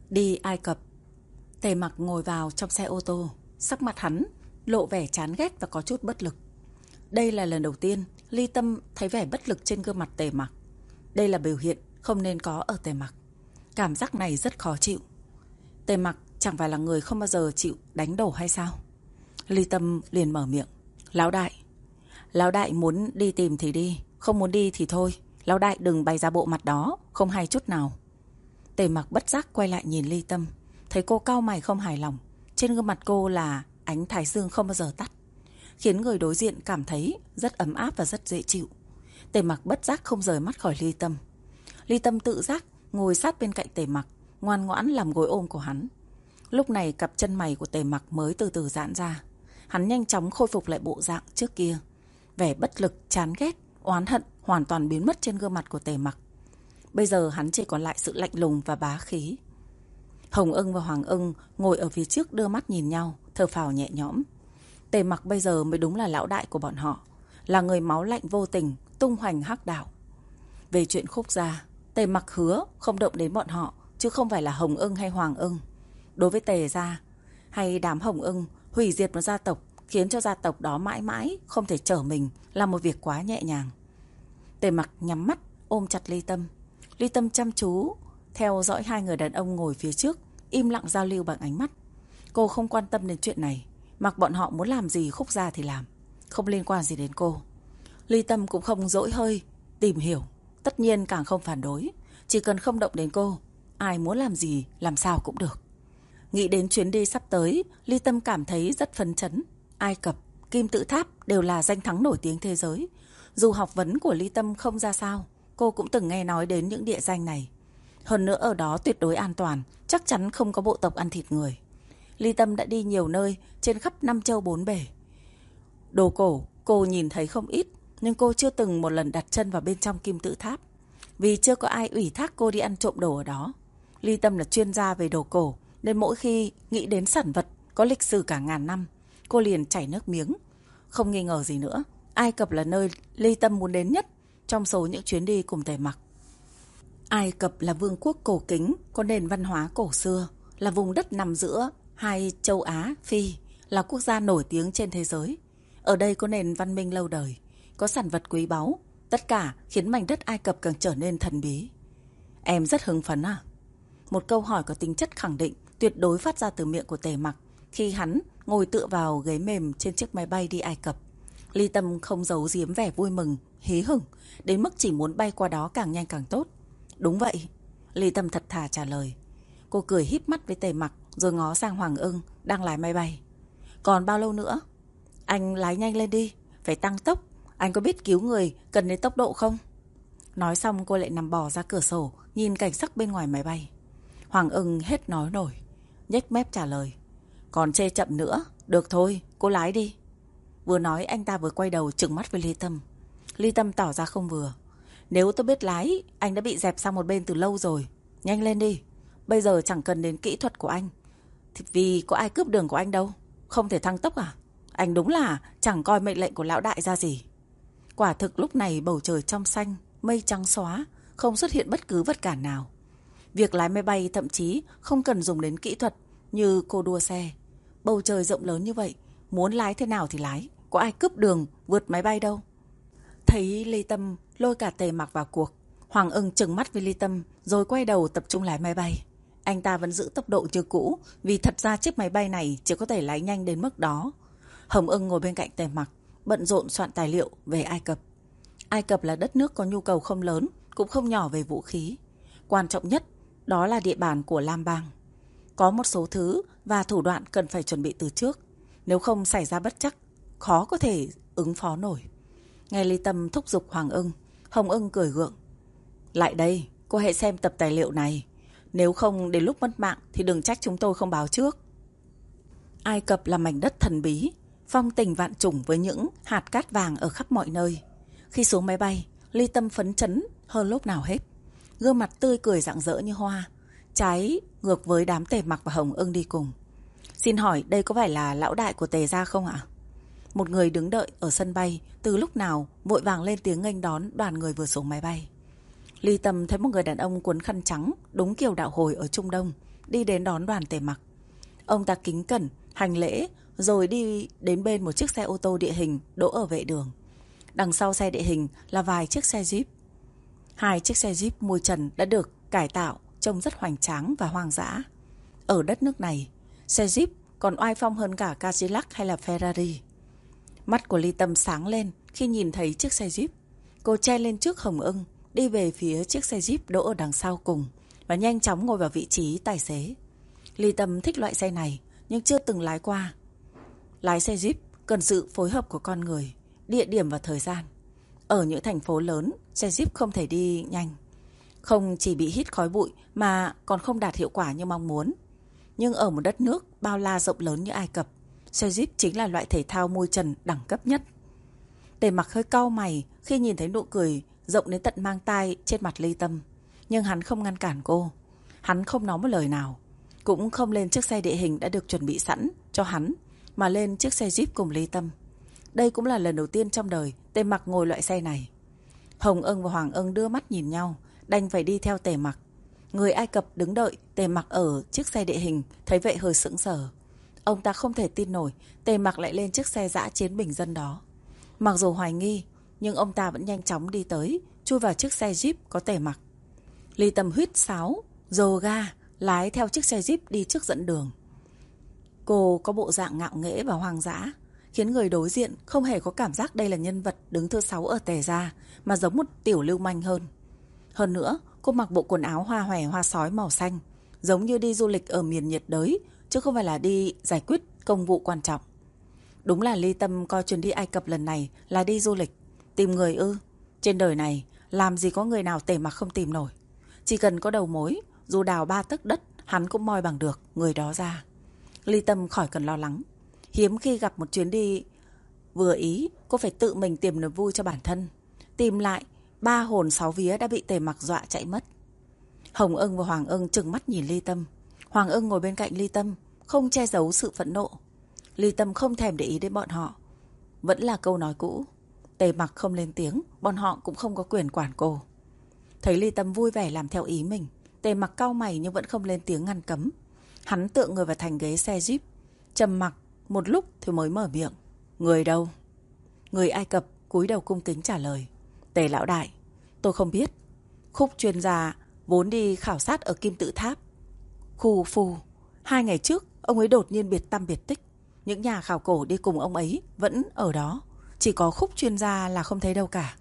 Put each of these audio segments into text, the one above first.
Đi Ai Cập. Tề Mặc ngồi vào trong xe ô tô, sắc mặt hắn lộ vẻ chán ghét và có chút bất lực. Đây là lần đầu tiên Ly Tâm thấy vẻ bất lực trên gương mặt Tề Mặc. Đây là biểu hiện không nên có ở Tề Mặc. Cảm giác này rất khó chịu. Tề Mặc chẳng phải là người không bao giờ chịu đánh đổ hay sao? Ly Tâm liền mở miệng. Lão đại muốn đi tìm thì đi, không muốn đi thì thôi. Lão đại đừng bày ra bộ mặt đó, không hay chút nào. Tề Mặc bất giác quay lại nhìn Ly Tâm, thấy cô cau mày không hài lòng. Trên gương mặt cô là ánh thái dương không bao giờ tắt, khiến người đối diện cảm thấy rất ấm áp và rất dễ chịu. Tề Mặc bất giác không rời mắt khỏi Ly Tâm. Ly Tâm tự giác ngồi sát bên cạnh Tề Mặc, ngoan ngoãn làm gối ôm của hắn. Lúc này cặp chân mày của Tề Mặc mới từ từ giãn ra. Hắn nhanh chóng khôi phục lại bộ dạng trước kia. Vẻ bất lực, chán ghét, oán hận hoàn toàn biến mất trên gương mặt của Tề Mặc. Bây giờ hắn chỉ còn lại sự lạnh lùng và bá khí. Hồng Ưng và Hoàng Ưng ngồi ở phía trước đưa mắt nhìn nhau, thở phào nhẹ nhõm. Tề Mặc bây giờ mới đúng là lão đại của bọn họ, là người máu lạnh vô tình, tung hoành hắc đạo. Về chuyện Khúc gia, Tề Mặc hứa không động đến bọn họ, chứ không phải là Hồng Ưng hay Hoàng Ưng. Đối với Tề gia hay đám Hồng Ưng, hủy diệt một gia tộc, khiến cho gia tộc đó mãi mãi không thể trở mình, là một việc quá nhẹ nhàng. Tề Mặc nhắm mắt ôm chặt Ly Tâm. Ly Tâm chăm chú theo dõi hai người đàn ông ngồi phía trước, im lặng giao lưu bằng ánh mắt. Cô không quan tâm đến chuyện này, mặc bọn họ muốn làm gì Khúc gia thì làm, không liên quan gì đến cô. Ly Tâm cũng không dỗi hơi tìm hiểu, tất nhiên càng không phản đối. Chỉ cần không động đến cô, ai muốn làm gì làm sao cũng được. Nghĩ đến chuyến đi sắp tới, Ly Tâm cảm thấy rất phấn chấn. Ai Cập, Kim Tự Tháp đều là danh thắng nổi tiếng thế giới. Dù học vấn của Ly Tâm không ra sao, cô cũng từng nghe nói đến những địa danh này. Hơn nữa ở đó tuyệt đối an toàn, chắc chắn không có bộ tộc ăn thịt người. Ly Tâm đã đi nhiều nơi trên khắp năm châu bốn bể. Đồ cổ cô nhìn thấy không ít, nhưng cô chưa từng một lần đặt chân vào bên trong Kim Tự Tháp, vì chưa có ai ủy thác cô đi ăn trộm đồ ở đó. Ly Tâm là chuyên gia về đồ cổ, nên mỗi khi nghĩ đến sản vật có lịch sử cả ngàn năm, cô liền chảy nước miếng. Không nghi ngờ gì nữa, Ai Cập là nơi Ly Tâm muốn đến nhất trong số những chuyến đi cùng Tề Mặc. Ai Cập là vương quốc cổ kính, có nền văn hóa cổ xưa, là vùng đất nằm giữa hai châu Á, Phi, là quốc gia nổi tiếng trên thế giới. Ở đây có nền văn minh lâu đời, có sản vật quý báu, tất cả khiến mảnh đất Ai Cập càng trở nên thần bí. Em rất hứng phấn à? Một câu hỏi có tính chất khẳng định tuyệt đối phát ra từ miệng của Tề Mặc khi hắn ngồi tựa vào ghế mềm trên chiếc máy bay đi Ai Cập. Ly Tâm không giấu giếm vẻ vui mừng, hí hửng, đến mức chỉ muốn bay qua đó càng nhanh càng tốt. Đúng vậy, Ly Tâm thật thà trả lời. Cô cười híp mắt với Tề Mặc rồi ngó sang Hoàng Ưng đang lái máy bay. Còn bao lâu nữa? Anh lái nhanh lên đi, phải tăng tốc. Anh có biết cứu người cần đến tốc độ không? Nói xong cô lại nằm bò ra cửa sổ, nhìn cảnh sắc bên ngoài máy bay. Hoàng Ưng hết nói nổi, nhếch mép trả lời. Còn chê chậm nữa, được thôi, cô lái đi. Vừa nói anh ta vừa quay đầu trừng mắt với Ly Tâm. Ly Tâm tỏ ra không vừa. Nếu tôi biết lái, anh đã bị dẹp sang một bên từ lâu rồi. Nhanh lên đi, bây giờ chẳng cần đến kỹ thuật của anh, thì vì có ai cướp đường của anh đâu. Không thể tăng tốc à? Anh đúng là chẳng coi mệnh lệnh của lão đại ra gì. Quả thực lúc này bầu trời trong xanh, mây trắng xóa, không xuất hiện bất cứ vật cản nào. Việc lái máy bay thậm chí không cần dùng đến kỹ thuật như cô đua xe. Bầu trời rộng lớn như vậy, muốn lái thế nào thì lái, có ai cướp đường vượt máy bay đâu. Thấy Ly Tâm lôi cả Tề Mặc vào cuộc, Hoàng Ưng trừng mắt với Ly Tâm rồi quay đầu tập trung lái máy bay. Anh ta vẫn giữ tốc độ như cũ, vì thật ra chiếc máy bay này chỉ có thể lái nhanh đến mức đó. Hồng Ưng ngồi bên cạnh Tề Mặc, bận rộn soạn tài liệu về Ai Cập. Ai Cập là đất nước có nhu cầu không lớn, cũng không nhỏ về vũ khí. Quan trọng nhất đó là địa bàn của Lam Bang. Có một số thứ và thủ đoạn cần phải chuẩn bị từ trước, nếu không xảy ra bất trắc, khó có thể ứng phó nổi. Nghe Ly Tâm thúc giục Hoàng Ưng, Hồng Ưng cười gượng. Lại đây, cô hãy xem tập tài liệu này. Nếu không đến lúc mất mạng thì đừng trách chúng tôi không báo trước. Ai Cập là mảnh đất thần bí, phong tình vạn trùng với những hạt cát vàng ở khắp mọi nơi. Khi xuống máy bay, Ly Tâm phấn chấn hơn lúc nào hết. Gương mặt tươi cười rạng rỡ như hoa, trái ngược với đám Tề Mặc và Hồng Ưng đi cùng. Xin hỏi đây có phải là lão đại của Tề gia không ạ? Một người đứng đợi ở sân bay từ lúc nào vội vàng lên tiếng nghênh đón đoàn người vừa xuống máy bay. Ly Tâm thấy một người đàn ông quấn khăn trắng đúng kiểu đạo hồi ở Trung Đông, đi đến đón Đoàn Tề Mặc. Ông ta kính cẩn, hành lễ, rồi đi đến bên một chiếc xe ô tô địa hình đỗ ở vệ đường. Đằng sau xe địa hình là vài chiếc xe Jeep. 2 chiếc xe Jeep mui trần đã được cải tạo, trông rất hoành tráng và hoang dã. Ở đất nước này, xe Jeep còn oai phong hơn cả Cadillac hay là Ferrari. Mắt của Ly Tâm sáng lên khi nhìn thấy chiếc xe Jeep. Cô chen lên trước Hồng Ưng, đi về phía chiếc xe Jeep đỗ ở đằng sau cùng và nhanh chóng ngồi vào vị trí tài xế. Ly Tâm thích loại xe này nhưng chưa từng lái qua. Lái xe Jeep cần sự phối hợp của con người, địa điểm và thời gian. Ở những thành phố lớn, xe Jeep không thể đi nhanh. Không chỉ bị hít khói bụi mà còn không đạt hiệu quả như mong muốn. Nhưng ở một đất nước bao la rộng lớn như Ai Cập, xe Jeep chính là loại thể thao mui trần đẳng cấp nhất. Tề Mặc hơi cau mày khi nhìn thấy nụ cười rộng đến tận mang tai trên mặt Ly Tâm. Nhưng hắn không ngăn cản cô. Hắn không nói một lời nào. Cũng không lên chiếc xe địa hình đã được chuẩn bị sẵn cho hắn, mà lên chiếc xe Jeep cùng Ly Tâm. Đây cũng là lần đầu tiên trong đời Tề Mặc ngồi loại xe này. Hồng Ưng và Hoàng Ưng đưa mắt nhìn nhau, đành phải đi theo Tề Mặc. Người Ai Cập đứng đợi Tề Mặc ở chiếc xe địa hình, thấy vậy hơi sững sờ. Ông ta không thể tin nổi Tề Mặc lại lên chiếc xe dã chiến bình dân đó. Mặc dù hoài nghi, nhưng ông ta vẫn nhanh chóng đi tới, chui vào chiếc xe Jeep có Tề Mặc. Ly Tâm huýt sáo, dồ ga, lái theo chiếc xe Jeep đi trước dẫn đường. Cô có bộ dạng ngạo nghễ và hoang dã, khiến người đối diện không hề có cảm giác đây là nhân vật đứng thứ 6 ở Tề gia, mà giống một tiểu lưu manh hơn. Hơn nữa, cô mặc bộ quần áo hoa hòe hoa sói màu xanh, giống như đi du lịch ở miền nhiệt đới, chứ không phải là đi giải quyết công vụ quan trọng. Đúng là Ly Tâm coi chuyến đi Ai Cập lần này là đi du lịch. Tìm người ư? Trên đời này, làm gì có người nào Tề Mặc không tìm nổi. Chỉ cần có đầu mối, dù đào 3 tấc đất, hắn cũng moi bằng được người đó ra. Ly Tâm khỏi cần lo lắng. Hiếm khi gặp một chuyến đi vừa ý, cô phải tự mình tìm niềm vui cho bản thân. Tìm lại 3 hồn 6 vía đã bị Tề Mặc dọa chạy mất. Hồng Ưng và Hoàng Ưng trừng mắt nhìn Ly Tâm. Hoàng Ưng ngồi bên cạnh Ly Tâm, không che giấu sự phẫn nộ. Ly Tâm không thèm để ý đến bọn họ. Vẫn là câu nói cũ, Tề Mặc không lên tiếng, bọn họ cũng không có quyền quản cô. Thấy Ly Tâm vui vẻ làm theo ý mình, Tề Mặc cau mày nhưng vẫn không lên tiếng ngăn cấm. Hắn tựa người vào thành ghế xe Jeep, trầm mặc một lúc thì mới mở miệng. Người đâu? Người Ai Cập cúi đầu cung kính trả lời. Tề lão đại, tôi không biết. Khúc chuyên gia vốn đi khảo sát ở Kim Tự Tháp. Khu phù, 2 ngày trước ông ấy đột nhiên biệt tăm biệt tích. Những nhà khảo cổ đi cùng ông ấy vẫn ở đó, chỉ có Khúc chuyên gia là không thấy đâu cả.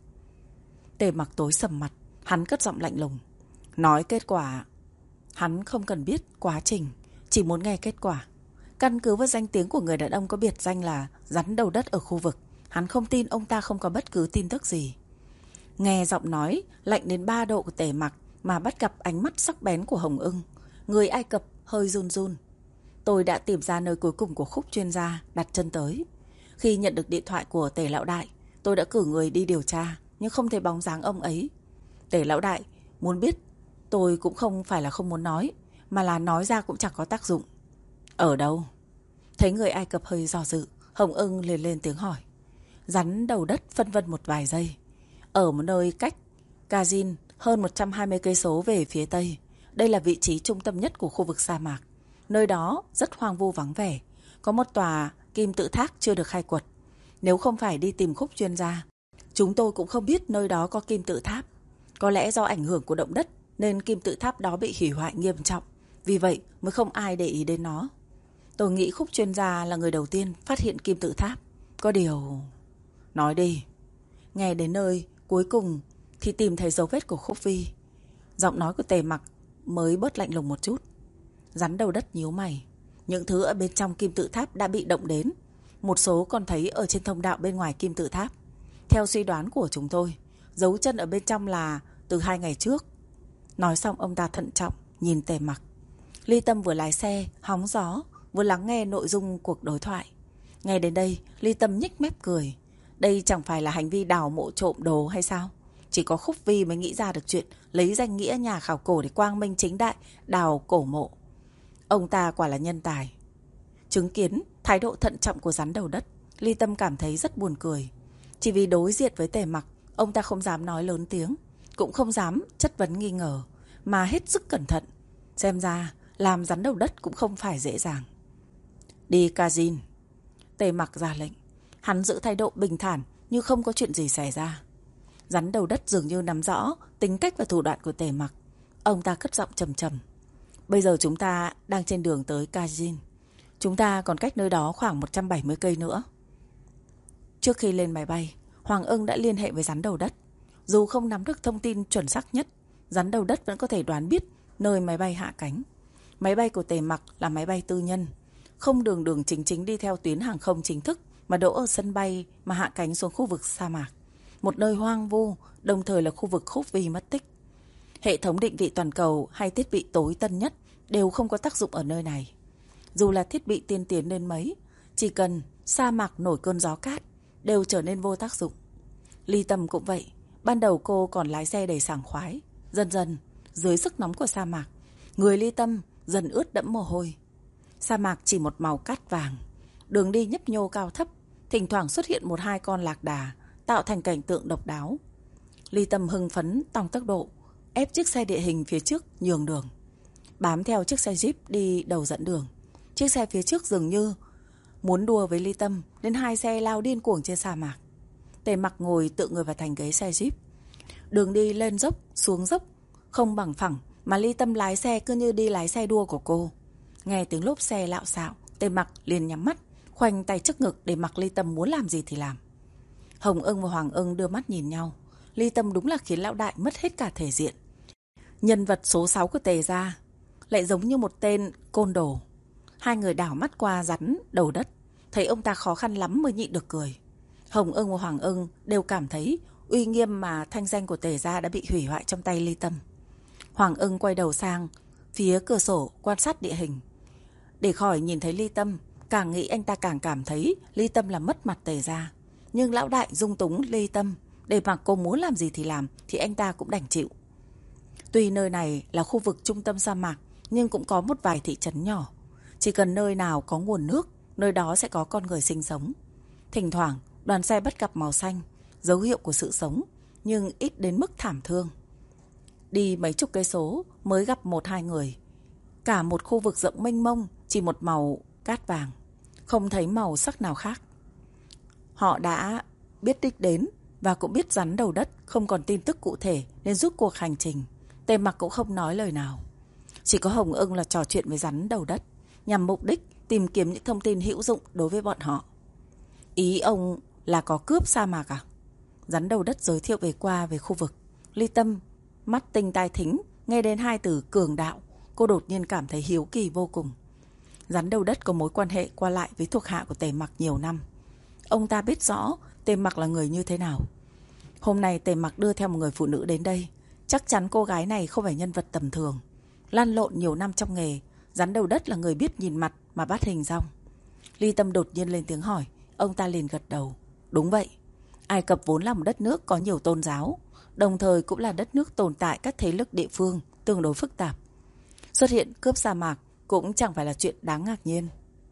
Tề Mặc tối sầm mặt, hắn cất giọng lạnh lùng. Nói kết quả. Hắn không cần biết quá trình, chỉ muốn nghe kết quả. Căn cứ vào danh tiếng của người đàn ông có biệt danh là rắn đầu đất ở khu vực, hắn không tin ông ta không có bất cứ tin tức gì. Nghe giọng nói lạnh đến 3 độ của Tề Mặc mà bắt gặp ánh mắt sắc bén của Hồng Ưng, người Ai Cập hơi run run. Tôi đã tìm ra nơi cuối cùng của Khúc chuyên gia đặt chân tới. Khi nhận được điện thoại của Tề lão đại, tôi đã cử người đi điều tra, nhưng không thấy bóng dáng ông ấy. Tề lão đại muốn biết, tôi cũng không phải là không muốn nói, mà là nói ra cũng chẳng có tác dụng. Ở đâu? Thấy người Ai Cập hơi do dự, Hồng Ưng liền lên tiếng hỏi. Rắn đầu đất phân vân một vài giây. Ở một nơi cách Kazin hơn 120 cây số về phía tây. Đây là vị trí trung tâm nhất của khu vực sa mạc. Nơi đó rất hoang vu vắng vẻ. Có một tòa kim tự tháp chưa được khai quật. Nếu không phải đi tìm Khúc chuyên gia, chúng tôi cũng không biết nơi đó có kim tự tháp. Có lẽ do ảnh hưởng của động đất nên kim tự tháp đó bị hủy hoại nghiêm trọng. Vì vậy mới không ai để ý đến nó. Tôi nghĩ Khúc chuyên gia là người đầu tiên phát hiện kim tự tháp. Có điều... Nói đi. Nghe đến nơi cuối cùng thì tìm thấy dấu vết của Khúc Vi. Giọng nói của Tề Mặc mới bớt lạnh lùng một chút. Rắn đầu đất nhíu mày. Những thứ ở bên trong kim tự tháp đã bị động đến. Một số còn thấy ở trên thông đạo bên ngoài kim tự tháp. Theo suy đoán của chúng tôi, dấu chân ở bên trong là từ 2 ngày trước. Nói xong ông ta thận trọng nhìn Tề Mặc. Ly Tâm vừa lái xe hóng gió, vừa lắng nghe nội dung cuộc đối thoại. Nghe đến đây, Ly Tâm nhếch mép cười. Đây chẳng phải là hành vi đào mộ trộm đồ hay sao? Chỉ có Khúc Vi mới nghĩ ra được chuyện lấy danh nghĩa nhà khảo cổ để quang minh chính đại đào cổ mộ. Ông ta quả là nhân tài. Chứng kiến thái độ thận trọng của rắn đầu đất, Ly Tâm cảm thấy rất buồn cười. Chỉ vì đối diện với Tề Mặc, ông ta không dám nói lớn tiếng, cũng không dám chất vấn nghi ngờ, mà hết sức cẩn thận. Xem ra làm rắn đầu đất cũng không phải dễ dàng. Đi Kajin. Tề Mặc ra lệnh. Hắn giữ thái độ bình thản như không có chuyện gì xảy ra. Rắn đầu đất dường như nắm rõ tính cách và thủ đoạn của Tề Mặc. Ông ta cất giọng trầm trầm. Bây giờ chúng ta đang trên đường tới Kajin. Chúng ta còn cách nơi đó khoảng 170 cây nữa. Trước khi lên máy bay, Hoàng Ưng đã liên hệ với rắn đầu đất. Dù không nắm được thông tin chuẩn xác nhất, rắn đầu đất vẫn có thể đoán biết nơi máy bay hạ cánh. Máy bay của Tề Mặc là máy bay tư nhân, không đường chính đi theo tuyến hàng không chính thức, mà đỗ ở sân bay mà hạ cánh xuống khu vực sa mạc. Một nơi hoang vu, đồng thời là khu vực Khúc Vi mất tích. Hệ thống định vị toàn cầu hay thiết bị tối tân nhất đều không có tác dụng ở nơi này. Dù là thiết bị tiên tiến đến mấy, chỉ cần sa mạc nổi cơn gió cát đều trở nên vô tác dụng. Ly Tâm cũng vậy. Ban đầu cô còn lái xe đầy sảng khoái. Dần dần, dưới sức nóng của sa mạc, người Ly Tâm dần ướt đẫm mồ hôi. Sa mạc chỉ một màu cát vàng, đường đi nhấp nhô cao thấp, thỉnh thoảng xuất hiện một hai con lạc đà, tạo thành cảnh tượng độc đáo. Ly Tâm hưng phấn tăng tốc độ, ép chiếc xe địa hình phía trước nhường đường, bám theo chiếc xe Jeep đi đầu dẫn đường. Chiếc xe phía trước dường như muốn đua với Ly Tâm, nên hai xe lao điên cuồng trên sa mạc. Tề Mặc ngồi tựa người vào thành ghế xe Jeep. Đường đi lên dốc, xuống dốc, không bằng phẳng, mà Ly Tâm lái xe cứ như đi lái xe đua của cô. Nghe tiếng lốp xe lạo xạo, Tề Mặc liền nhắm mắt, khoanh tay trước ngực để mặc Ly Tâm muốn làm gì thì làm. Hồng Ưng và Hoàng Ưng đưa mắt nhìn nhau. Ly Tâm đúng là khiến lão đại mất hết cả thể diện. Nhân vật số 6 của Tề gia lại giống như một tên côn đồ. Hai người đảo mắt qua rắn đầu đất, thấy ông ta khó khăn lắm mới nhịn được cười. Hồng Ưng và Hoàng Ưng đều cảm thấy uy nghiêm mà thanh danh của Tề gia đã bị hủy hoại trong tay Ly Tâm. Hoàng Ưng quay đầu sang phía cửa sổ quan sát địa hình. Để khỏi nhìn thấy Ly Tâm, càng nghĩ anh ta càng cảm thấy Ly Tâm là mất mặt Tề gia. Nhưng lão đại dung túng Ly Tâm, để mà cô muốn làm gì thì làm, thì anh ta cũng đành chịu. Tuy nơi này là khu vực trung tâm sa mạc, nhưng cũng có một vài thị trấn nhỏ. Chỉ cần nơi nào có nguồn nước, nơi đó sẽ có con người sinh sống. Thỉnh thoảng, đoàn xe bắt gặp màu xanh, dấu hiệu của sự sống, nhưng ít đến mức thảm thương. Đi mấy chục cây số mới gặp một hai người. Cả một khu vực rộng mênh mông, chỉ một màu cát vàng, không thấy màu sắc nào khác. Họ đã biết đích đến và cũng biết rắn đầu đất không còn tin tức cụ thể nên rút cuộc hành trình. Tề Mặc cũng không nói lời nào. Chỉ có Hồng Ưng là trò chuyện với rắn đầu đất, nhằm mục đích tìm kiếm những thông tin hữu dụng đối với bọn họ. Ý ông là có cướp sa mạc à? Rắn đầu đất giới thiệu về khu vực. Ly Tâm mắt tinh tai thính, nghe đến hai từ cường đạo, cô đột nhiên cảm thấy hiếu kỳ vô cùng. Rắn đầu đất có mối quan hệ qua lại với thuộc hạ của Tề Mặc nhiều năm. Ông ta biết rõ Tề Mặc là người như thế nào. Hôm nay Tề Mặc đưa theo một người phụ nữ đến đây, chắc chắn cô gái này không phải nhân vật tầm thường. Lăn lộn nhiều năm trong nghề, rắn đầu đất là người biết nhìn mặt mà bắt hình dong. Ly Tâm đột nhiên lên tiếng hỏi, ông ta liền gật đầu. Đúng vậy, Ai Cập vốn là một đất nước có nhiều tôn giáo, đồng thời cũng là đất nước tồn tại các thế lực địa phương tương đối phức tạp. Xuất hiện cướp sa mạc cũng chẳng phải là chuyện đáng ngạc nhiên.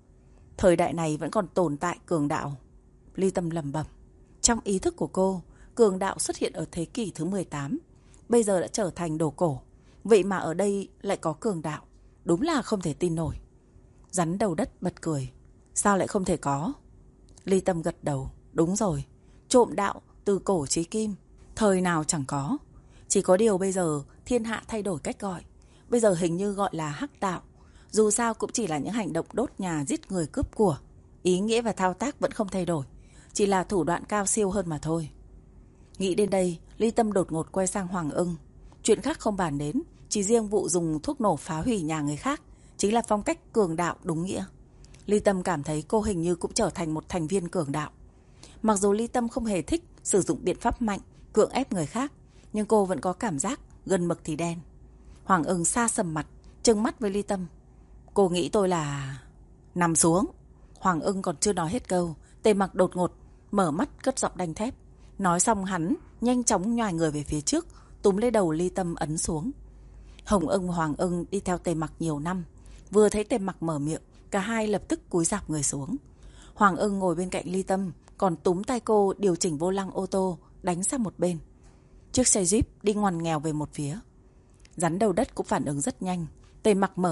Thời đại này vẫn còn tồn tại cường đạo. Ly Tâm lẩm bẩm. Trong ý thức của cô, cường đạo xuất hiện ở thế kỷ thứ 18, bây giờ đã trở thành đồ cổ. Vậy mà ở đây lại có cường đạo, đúng là không thể tin nổi. Rắn đầu đất bật cười. Sao lại không thể có? Ly Tâm gật đầu. Đúng rồi, trộm đạo từ cổ chí kim, thời nào chẳng có. Chỉ có điều bây giờ thiên hạ thay đổi cách gọi. Bây giờ hình như gọi là hắc đạo. Dù sao cũng chỉ là những hành động đốt nhà, giết người, cướp của. Ý nghĩa và thao tác vẫn không thay đổi, chỉ là thủ đoạn cao siêu hơn mà thôi. Nghĩ đến đây, Ly Tâm đột ngột quay sang Hoàng Ưng. Chuyện khác không bàn đến, chỉ riêng vụ dùng thuốc nổ phá hủy nhà người khác chính là phong cách cường đạo đúng nghĩa. Ly Tâm cảm thấy cô hình như cũng trở thành một thành viên cường đạo. Mặc dù Ly Tâm không hề thích sử dụng biện pháp mạnh, cưỡng ép người khác, nhưng cô vẫn có cảm giác gần mực thì đen. Hoàng Ưng xa sầm mặt, trừng mắt với Ly Tâm. Cô nghĩ tôi là... Nằm xuống. Hoàng Ưng còn chưa nói hết câu, Tề Mặc đột ngột mở mắt cất giọng đanh thép. Nói xong hắn nhanh chóng nhoài người về phía trước, túm lấy đầu Ly Tâm ấn xuống. Hồng Ưng và Hoàng Ưng đi theo Tề Mặc nhiều năm, vừa thấy Tề Mặc mở miệng, cả hai lập tức cúi rạp người xuống. Hoàng Ưng ngồi bên cạnh Ly Tâm, còn túm tay cô điều chỉnh vô lăng ô tô, đánh sang một bên. Chiếc xe Jeep đi ngoằn nghèo về một phía. Rắn đầu đất cũng phản ứng rất nhanh. Tề Mặc mở miệng,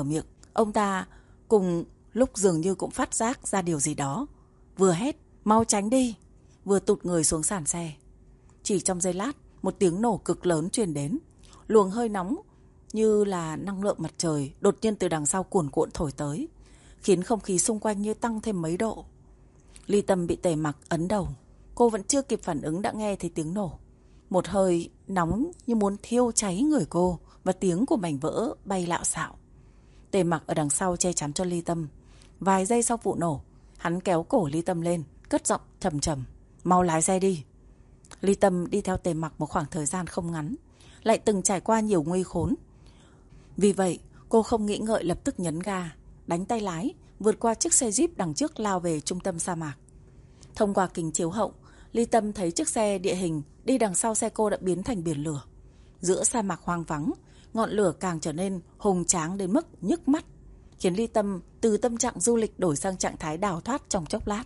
Ông ta cùng lúc dường như cũng phát giác ra điều gì đó, vừa hét mau tránh đi, vừa tụt người xuống sàn xe. Chỉ trong giây lát, một tiếng nổ cực lớn truyền đến. Luồng hơi nóng như là năng lượng mặt trời đột nhiên từ đằng sau cuồn cuộn thổi tới, khiến không khí xung quanh như tăng thêm mấy độ. Ly Tâm bị Tề Mặc ấn đầu. Cô vẫn chưa kịp phản ứng đã nghe thấy tiếng nổ. Một hơi nóng như muốn thiêu cháy người cô và tiếng của mảnh vỡ bay lạo xạo. Tề Mặc ở đằng sau che chắn cho Ly Tâm. Vài giây sau vụ nổ, hắn kéo cổ Ly Tâm lên, cất giọng trầm trầm: mau lái xe đi. Ly Tâm đi theo Tề Mặc một khoảng thời gian không ngắn, lại từng trải qua nhiều nguy khốn. Vì vậy, cô không nghĩ ngợi lập tức nhấn ga, đánh tay lái, vượt qua chiếc xe Jeep đằng trước lao về trung tâm sa mạc. Thông qua kính chiếu hậu, Ly Tâm thấy chiếc xe địa hình đi đằng sau xe cô đã biến thành biển lửa. Giữa sa mạc hoang vắng, ngọn lửa càng trở nên hùng tráng đến mức nhức mắt, khiến Ly Tâm từ tâm trạng du lịch đổi sang trạng thái đào thoát trong chốc lát.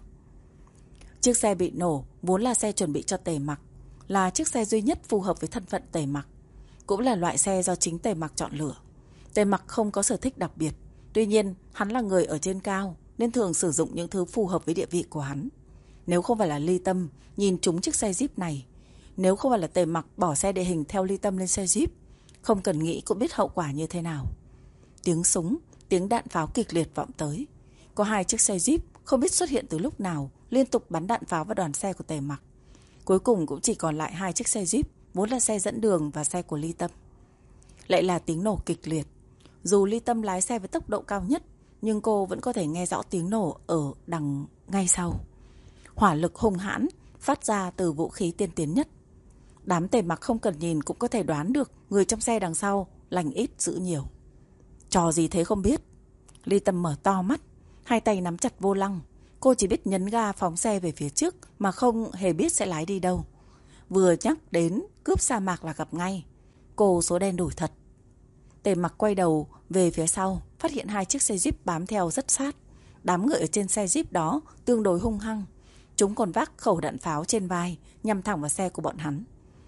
Chiếc xe bị nổ vốn là xe chuẩn bị cho Tề Mặc, là chiếc xe duy nhất phù hợp với thân phận Tề Mặc, cũng là loại xe do chính Tề Mặc chọn lựa. Tề Mặc không có sở thích đặc biệt, tuy nhiên hắn là người ở trên cao nên thường sử dụng những thứ phù hợp với địa vị của hắn. Nếu không phải là Ly Tâm nhìn trúng chiếc xe Jeep này, nếu không phải là Tề Mặc bỏ xe địa hình theo Ly Tâm lên xe Jeep, không cần nghĩ cũng biết hậu quả như thế nào. Tiếng súng, tiếng đạn pháo kịch liệt vọng tới. Có hai chiếc xe Jeep không biết xuất hiện từ lúc nào liên tục bắn đạn pháo vào đoàn xe của Tề Mặc. Cuối cùng cũng chỉ còn lại hai chiếc xe Jeep, vốn là xe dẫn đường và xe của Ly Tâm. Lại là tiếng nổ kịch liệt. Dù Ly Tâm lái xe với tốc độ cao nhất, nhưng cô vẫn có thể nghe rõ tiếng nổ ở đằng ngay sau. Hỏa lực hung hãn phát ra từ vũ khí tiên tiến nhất. Đám Tề Mặc không cần nhìn cũng có thể đoán được người trong xe đằng sau lành ít dữ nhiều. Trò gì thế không biết. Ly Tâm mở to mắt, hai tay nắm chặt vô lăng. Cô chỉ biết nhấn ga phóng xe về phía trước mà không hề biết sẽ lái đi đâu. Vừa nhắc đến cướp sa mạc là gặp ngay. Cô số đen đủi thật. Tề Mặc quay đầu về phía sau, phát hiện hai chiếc xe Jeep bám theo rất sát. Đám người ở trên xe Jeep đó tương đối hung hăng. Chúng còn vác khẩu đạn pháo trên vai, nhằm thẳng vào xe của bọn hắn.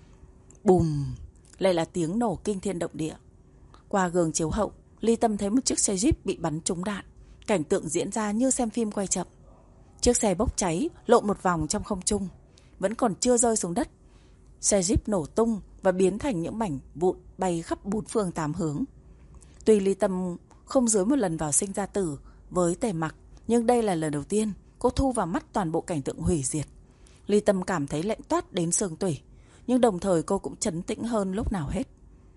Bùm! Lại là tiếng nổ kinh thiên động địa. Qua gương chiếu hậu, Ly Tâm thấy một chiếc xe Jeep bị bắn trúng đạn. Cảnh tượng diễn ra như xem phim quay chậm. Chiếc xe bốc cháy, lộn một vòng trong không trung, vẫn còn chưa rơi xuống đất. Xe Jeep nổ tung và biến thành những mảnh vụn bay khắp bốn phương tám hướng. Tuy Ly Tâm không dưới một lần vào sinh ra tử với Tề Mặc, nhưng đây là lần đầu tiên cô thu vào mắt toàn bộ cảnh tượng hủy diệt. Ly Tâm cảm thấy lạnh toát đến xương tủy, nhưng đồng thời cô cũng trấn tĩnh hơn lúc nào hết.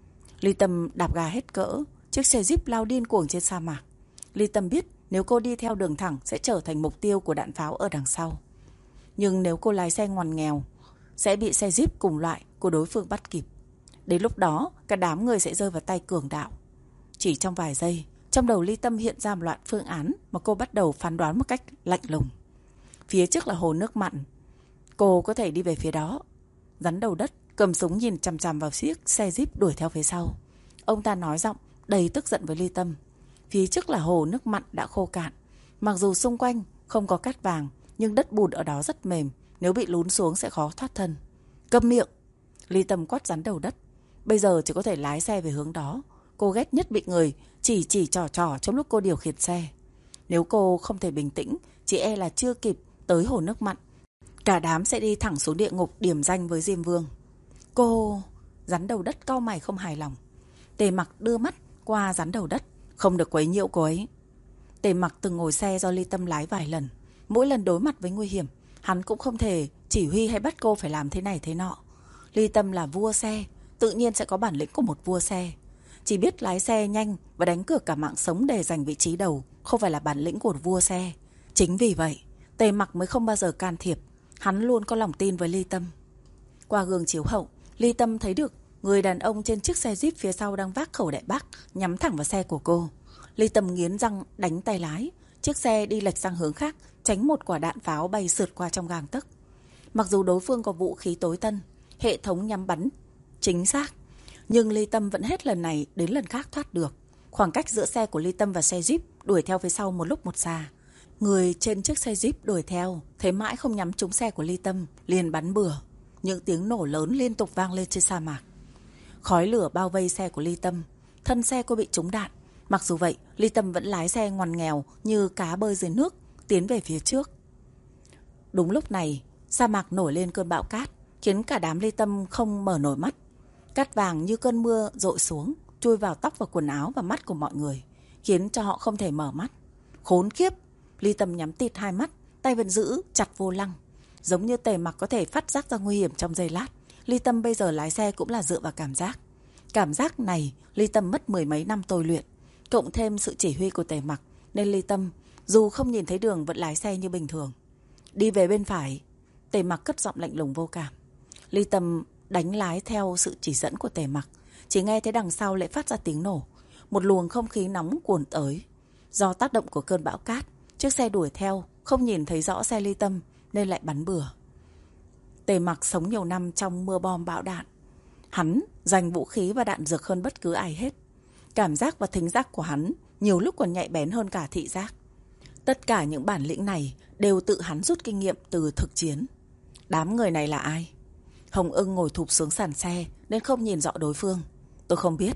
Ly Tâm đạp ga hết cỡ, chiếc xe Jeep lao điên cuồng trên sa mạc. Ly Tâm biết nếu cô đi theo đường thẳng sẽ trở thành mục tiêu của đạn pháo ở đằng sau. Nhưng nếu cô lái xe ngoằn nghèo, sẽ bị xe Jeep cùng loại của đối phương bắt kịp. Đến lúc đó, cả đám người sẽ rơi vào tay cường đạo. Chỉ trong vài giây, trong đầu Ly Tâm hiện ra một loạt phương án mà cô bắt đầu phán đoán một cách lạnh lùng. Phía trước là hồ nước mặn, cô có thể đi về phía đó. Rắn đầu đất cầm súng nhìn chằm chằm vào chiếc xe Jeep đuổi theo phía sau. Ông ta nói giọng đầy tức giận với Ly Tâm. Phía trước là hồ nước mặn đã khô cạn. Mặc dù xung quanh không có cát vàng, nhưng đất bùn ở đó rất mềm, nếu bị lún xuống sẽ khó thoát thân. Câm miệng! Ly Tâm quát rắn đầu đất. Bây giờ chỉ có thể lái xe về hướng đó. Cô ghét nhất bị người chỉ trò trong lúc cô điều khiển xe. Nếu cô không thể bình tĩnh, chỉ e là chưa kịp tới hồ nước mặn, cả đám sẽ đi thẳng xuống địa ngục điểm danh với Diêm Vương. Cô... Rắn đầu đất cau mày không hài lòng. Tề Mặc đưa mắt qua rắn đầu đất. Không được quấy nhiễu cô ấy. Tề Mặc từng ngồi xe do Ly Tâm lái vài lần. Mỗi lần đối mặt với nguy hiểm, hắn cũng không thể chỉ huy hay bắt cô phải làm thế này thế nọ. Ly Tâm là vua xe, tự nhiên sẽ có bản lĩnh của một vua xe. Chỉ biết lái xe nhanh và đánh cược cả mạng sống để giành vị trí đầu, không phải là bản lĩnh của vua xe. Chính vì vậy, Tề Mặc mới không bao giờ can thiệp. Hắn luôn có lòng tin với Ly Tâm. Qua gương chiếu hậu, Ly Tâm thấy được người đàn ông trên chiếc xe Jeep phía sau đang vác khẩu đại bác nhắm thẳng vào xe của cô. Ly Tâm nghiến răng đánh tay lái. Chiếc xe đi lệch sang hướng khác, tránh một quả đạn pháo bay sượt qua trong gang tấc. Mặc dù đối phương có vũ khí tối tân, hệ thống nhắm bắn chính xác, nhưng Ly Tâm vẫn hết lần này đến lần khác thoát được. Khoảng cách giữa xe của Ly Tâm và xe Jeep đuổi theo phía sau một lúc một xa. Người trên chiếc xe Jeep đuổi theo, thấy mãi không nhắm trúng xe của Ly Tâm, liền bắn bừa. Những tiếng nổ lớn liên tục vang lên trên sa mạc. Khói lửa bao vây xe của Ly Tâm. Thân xe cô bị trúng đạn, Mặc dù vậy, Ly Tâm vẫn lái xe ngoằn nghèo như cá bơi dưới nước, tiến về phía trước. Đúng lúc này, sa mạc nổi lên cơn bão cát, khiến cả đám Ly Tâm không mở nổi mắt. Cát vàng như cơn mưa dội xuống, chui vào tóc và quần áo và mắt của mọi người, khiến cho họ không thể mở mắt. Khốn kiếp! Ly Tâm nhắm tịt hai mắt, tay vẫn giữ chặt vô lăng. Giống như Tề Mặc có thể phát giác ra nguy hiểm trong giây lát, Ly Tâm bây giờ lái xe cũng là dựa vào cảm giác. Cảm giác này Ly Tâm mất mười mấy năm tôi luyện, cộng thêm sự chỉ huy của Tề Mặc, nên Ly Tâm dù không nhìn thấy đường vẫn lái xe như bình thường. Đi về bên phải, Tề Mặc cất giọng lạnh lùng vô cảm. Ly Tâm đánh lái theo sự chỉ dẫn của Tề Mặc, chỉ nghe thấy đằng sau lại phát ra tiếng nổ. Một luồng không khí nóng cuồn tới. Do tác động của cơn bão cát, chiếc xe đuổi theo không nhìn thấy rõ xe Ly Tâm nên lại bắn bừa. Tề Mặc sống nhiều năm trong mưa bom bão đạn. Hắn dành vũ khí và đạn dược hơn bất cứ ai hết. Cảm giác và thính giác của hắn nhiều lúc còn nhạy bén hơn cả thị giác. Tất cả những bản lĩnh này đều tự hắn rút kinh nghiệm từ thực chiến. Đám người này là ai? Hồng Ưng ngồi thụp xuống sàn xe nên không nhìn rõ đối phương. Tôi không biết.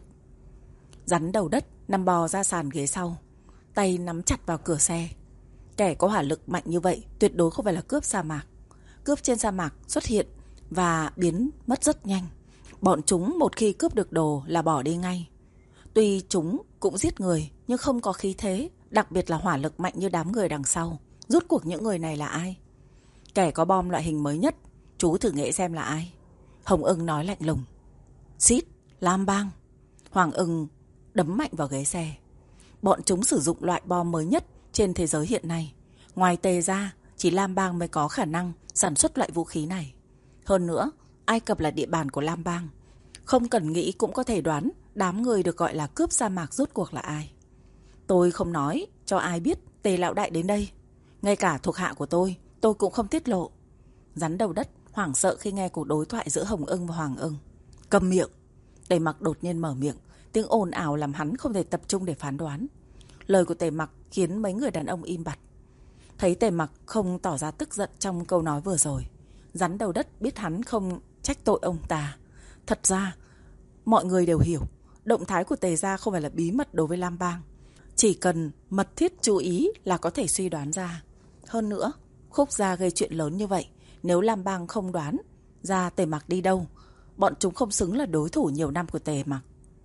Rắn đầu đất nằm bò ra sàn ghế sau, tay nắm chặt vào cửa xe. Kẻ có hỏa lực mạnh như vậy tuyệt đối không phải là cướp sa mạc. Cướp trên sa mạc xuất hiện và biến mất rất nhanh. Bọn chúng một khi cướp được đồ là bỏ đi ngay. Tuy chúng cũng giết người nhưng không có khí thế, đặc biệt là hỏa lực mạnh như đám người đằng sau. Rốt cuộc những người này là ai? Kẻ có bom loại hình mới nhất, chú thử nghĩ xem là ai? Hồng Ưng nói lạnh lùng. Xít, Lam Bang. Hoàng Ưng đấm mạnh vào ghế xe. Bọn chúng sử dụng loại bom mới nhất trên thế giới hiện nay. Ngoài Tề ra, chỉ Lam Bang mới có khả năng sản xuất loại vũ khí này. Hơn nữa, Ai Cập là địa bàn của Lam Bang. Không cần nghĩ cũng có thể đoán đám người được gọi là cướp sa mạc rốt cuộc là ai. Tôi không nói cho ai biết Tề lão đại đến đây. Ngay cả thuộc hạ của tôi cũng không tiết lộ. Rắn đầu đất hoảng sợ khi nghe cuộc đối thoại giữa Hồng Ưng và Hoàng Ưng. Cầm miệng! Tề Mặc đột nhiên mở miệng, tiếng ồn ào làm hắn không thể tập trung để phán đoán. Lời của Tề Mặc khiến mấy người đàn ông im bặt. Thấy Tề Mặc không tỏ ra tức giận trong câu nói vừa rồi, rắn đầu đất biết hắn không trách tội ông ta. Thật ra, mọi người đều hiểu, động thái của Tề gia không phải là bí mật đối với Lam Bang. Chỉ cần mật thiết chú ý là có thể suy đoán ra. Hơn nữa, Khúc gia gây chuyện lớn như vậy, nếu Lam Bang không đoán ra Tề Mặc đi đâu, bọn chúng không xứng là đối thủ nhiều năm của Tề Mặc.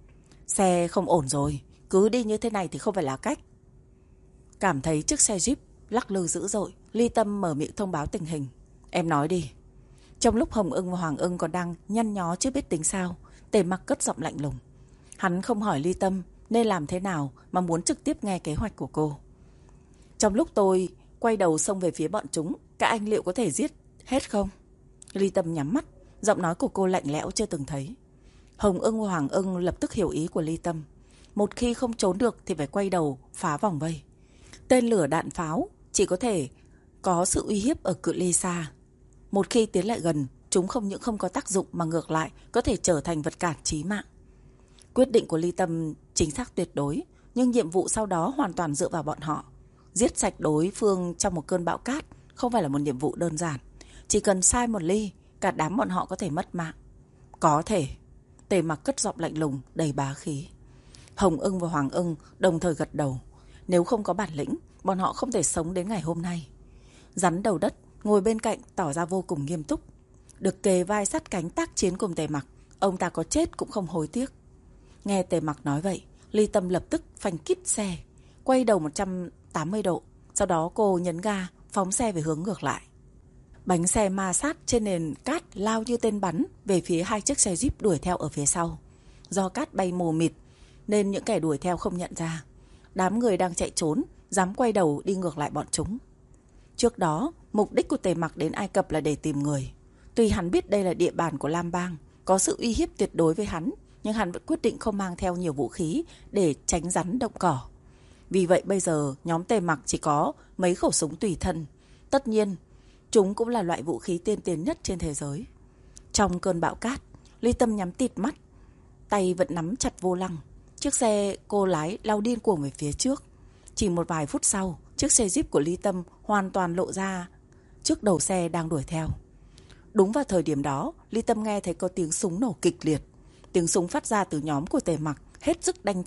Xe không ổn rồi, cứ đi như thế này thì không phải là cách. Cảm thấy chiếc xe Jeep lắc lư dữ dội, Ly Tâm mở miệng thông báo tình hình. Em nói đi. Trong lúc Hồng Ưng và Hoàng Ưng còn đang nhăn nhó chưa biết tính sao, Tề Mặc cất giọng lạnh lùng. Hắn không hỏi Ly Tâm nên làm thế nào mà muốn trực tiếp nghe kế hoạch của cô. Trong lúc tôi quay đầu xông về phía bọn chúng, các anh liệu có thể giết hết không? Ly Tâm nhắm mắt, giọng nói của cô lạnh lẽo chưa từng thấy. Hồng Ưng và Hoàng Ưng lập tức hiểu ý của Ly Tâm. Một khi không trốn được thì phải quay đầu phá vòng vây. Tên lửa đạn pháo chỉ có thể có sự uy hiếp ở cự ly xa. Một khi tiến lại gần, chúng không những không có tác dụng mà ngược lại có thể trở thành vật cản chí mạng. Quyết định của Ly Tâm chính xác tuyệt đối, nhưng nhiệm vụ sau đó hoàn toàn dựa vào bọn họ. Giết sạch đối phương trong một cơn bão cát không phải là một nhiệm vụ đơn giản. Chỉ cần sai một ly, cả đám bọn họ có thể mất mạng. Có thể. Tề Mặc cất giọng lạnh lùng, đầy bá khí. Hồng Ưng và Hoàng Ưng đồng thời gật đầu. Nếu không có bản lĩnh, bọn họ không thể sống đến ngày hôm nay. Rắn đầu đất ngồi bên cạnh tỏ ra vô cùng nghiêm túc. Được kề vai sát cánh tác chiến cùng Tề Mặc, ông ta có chết cũng không hối tiếc. Nghe Tề Mặc nói vậy, Ly Tâm lập tức phanh kít xe, quay đầu 180 độ. Sau đó cô nhấn ga, phóng xe về hướng ngược lại. Bánh xe ma sát trên nền cát lao như tên bắn về phía hai chiếc xe Jeep đuổi theo ở phía sau. Do cát bay mù mịt nên những kẻ đuổi theo không nhận ra. Đám người đang chạy trốn dám quay đầu đi ngược lại bọn chúng. Trước đó, mục đích của Tề Mặc đến Ai Cập là để tìm người. Tuy hắn biết đây là địa bàn của Lam Bang, có sự uy hiếp tuyệt đối với hắn, nhưng hắn vẫn quyết định không mang theo nhiều vũ khí để tránh rắn động cỏ. Vì vậy bây giờ nhóm Tề Mặc chỉ có mấy khẩu súng tùy thân. Tất nhiên, chúng cũng là loại vũ khí tiên tiến nhất trên thế giới. Trong cơn bão cát, Ly Tâm nhắm tịt mắt, tay vẫn nắm chặt vô lăng. Chiếc xe cô lái lao điên cuồng về phía trước. Chỉ một vài phút sau, chiếc xe Jeep của Ly Tâm hoàn toàn lộ ra trước đầu xe đang đuổi theo. Đúng vào thời điểm đó, Ly Tâm nghe thấy có tiếng súng nổ kịch liệt. Tiếng súng phát ra từ nhóm của Tề Mặc hết sức đanh thép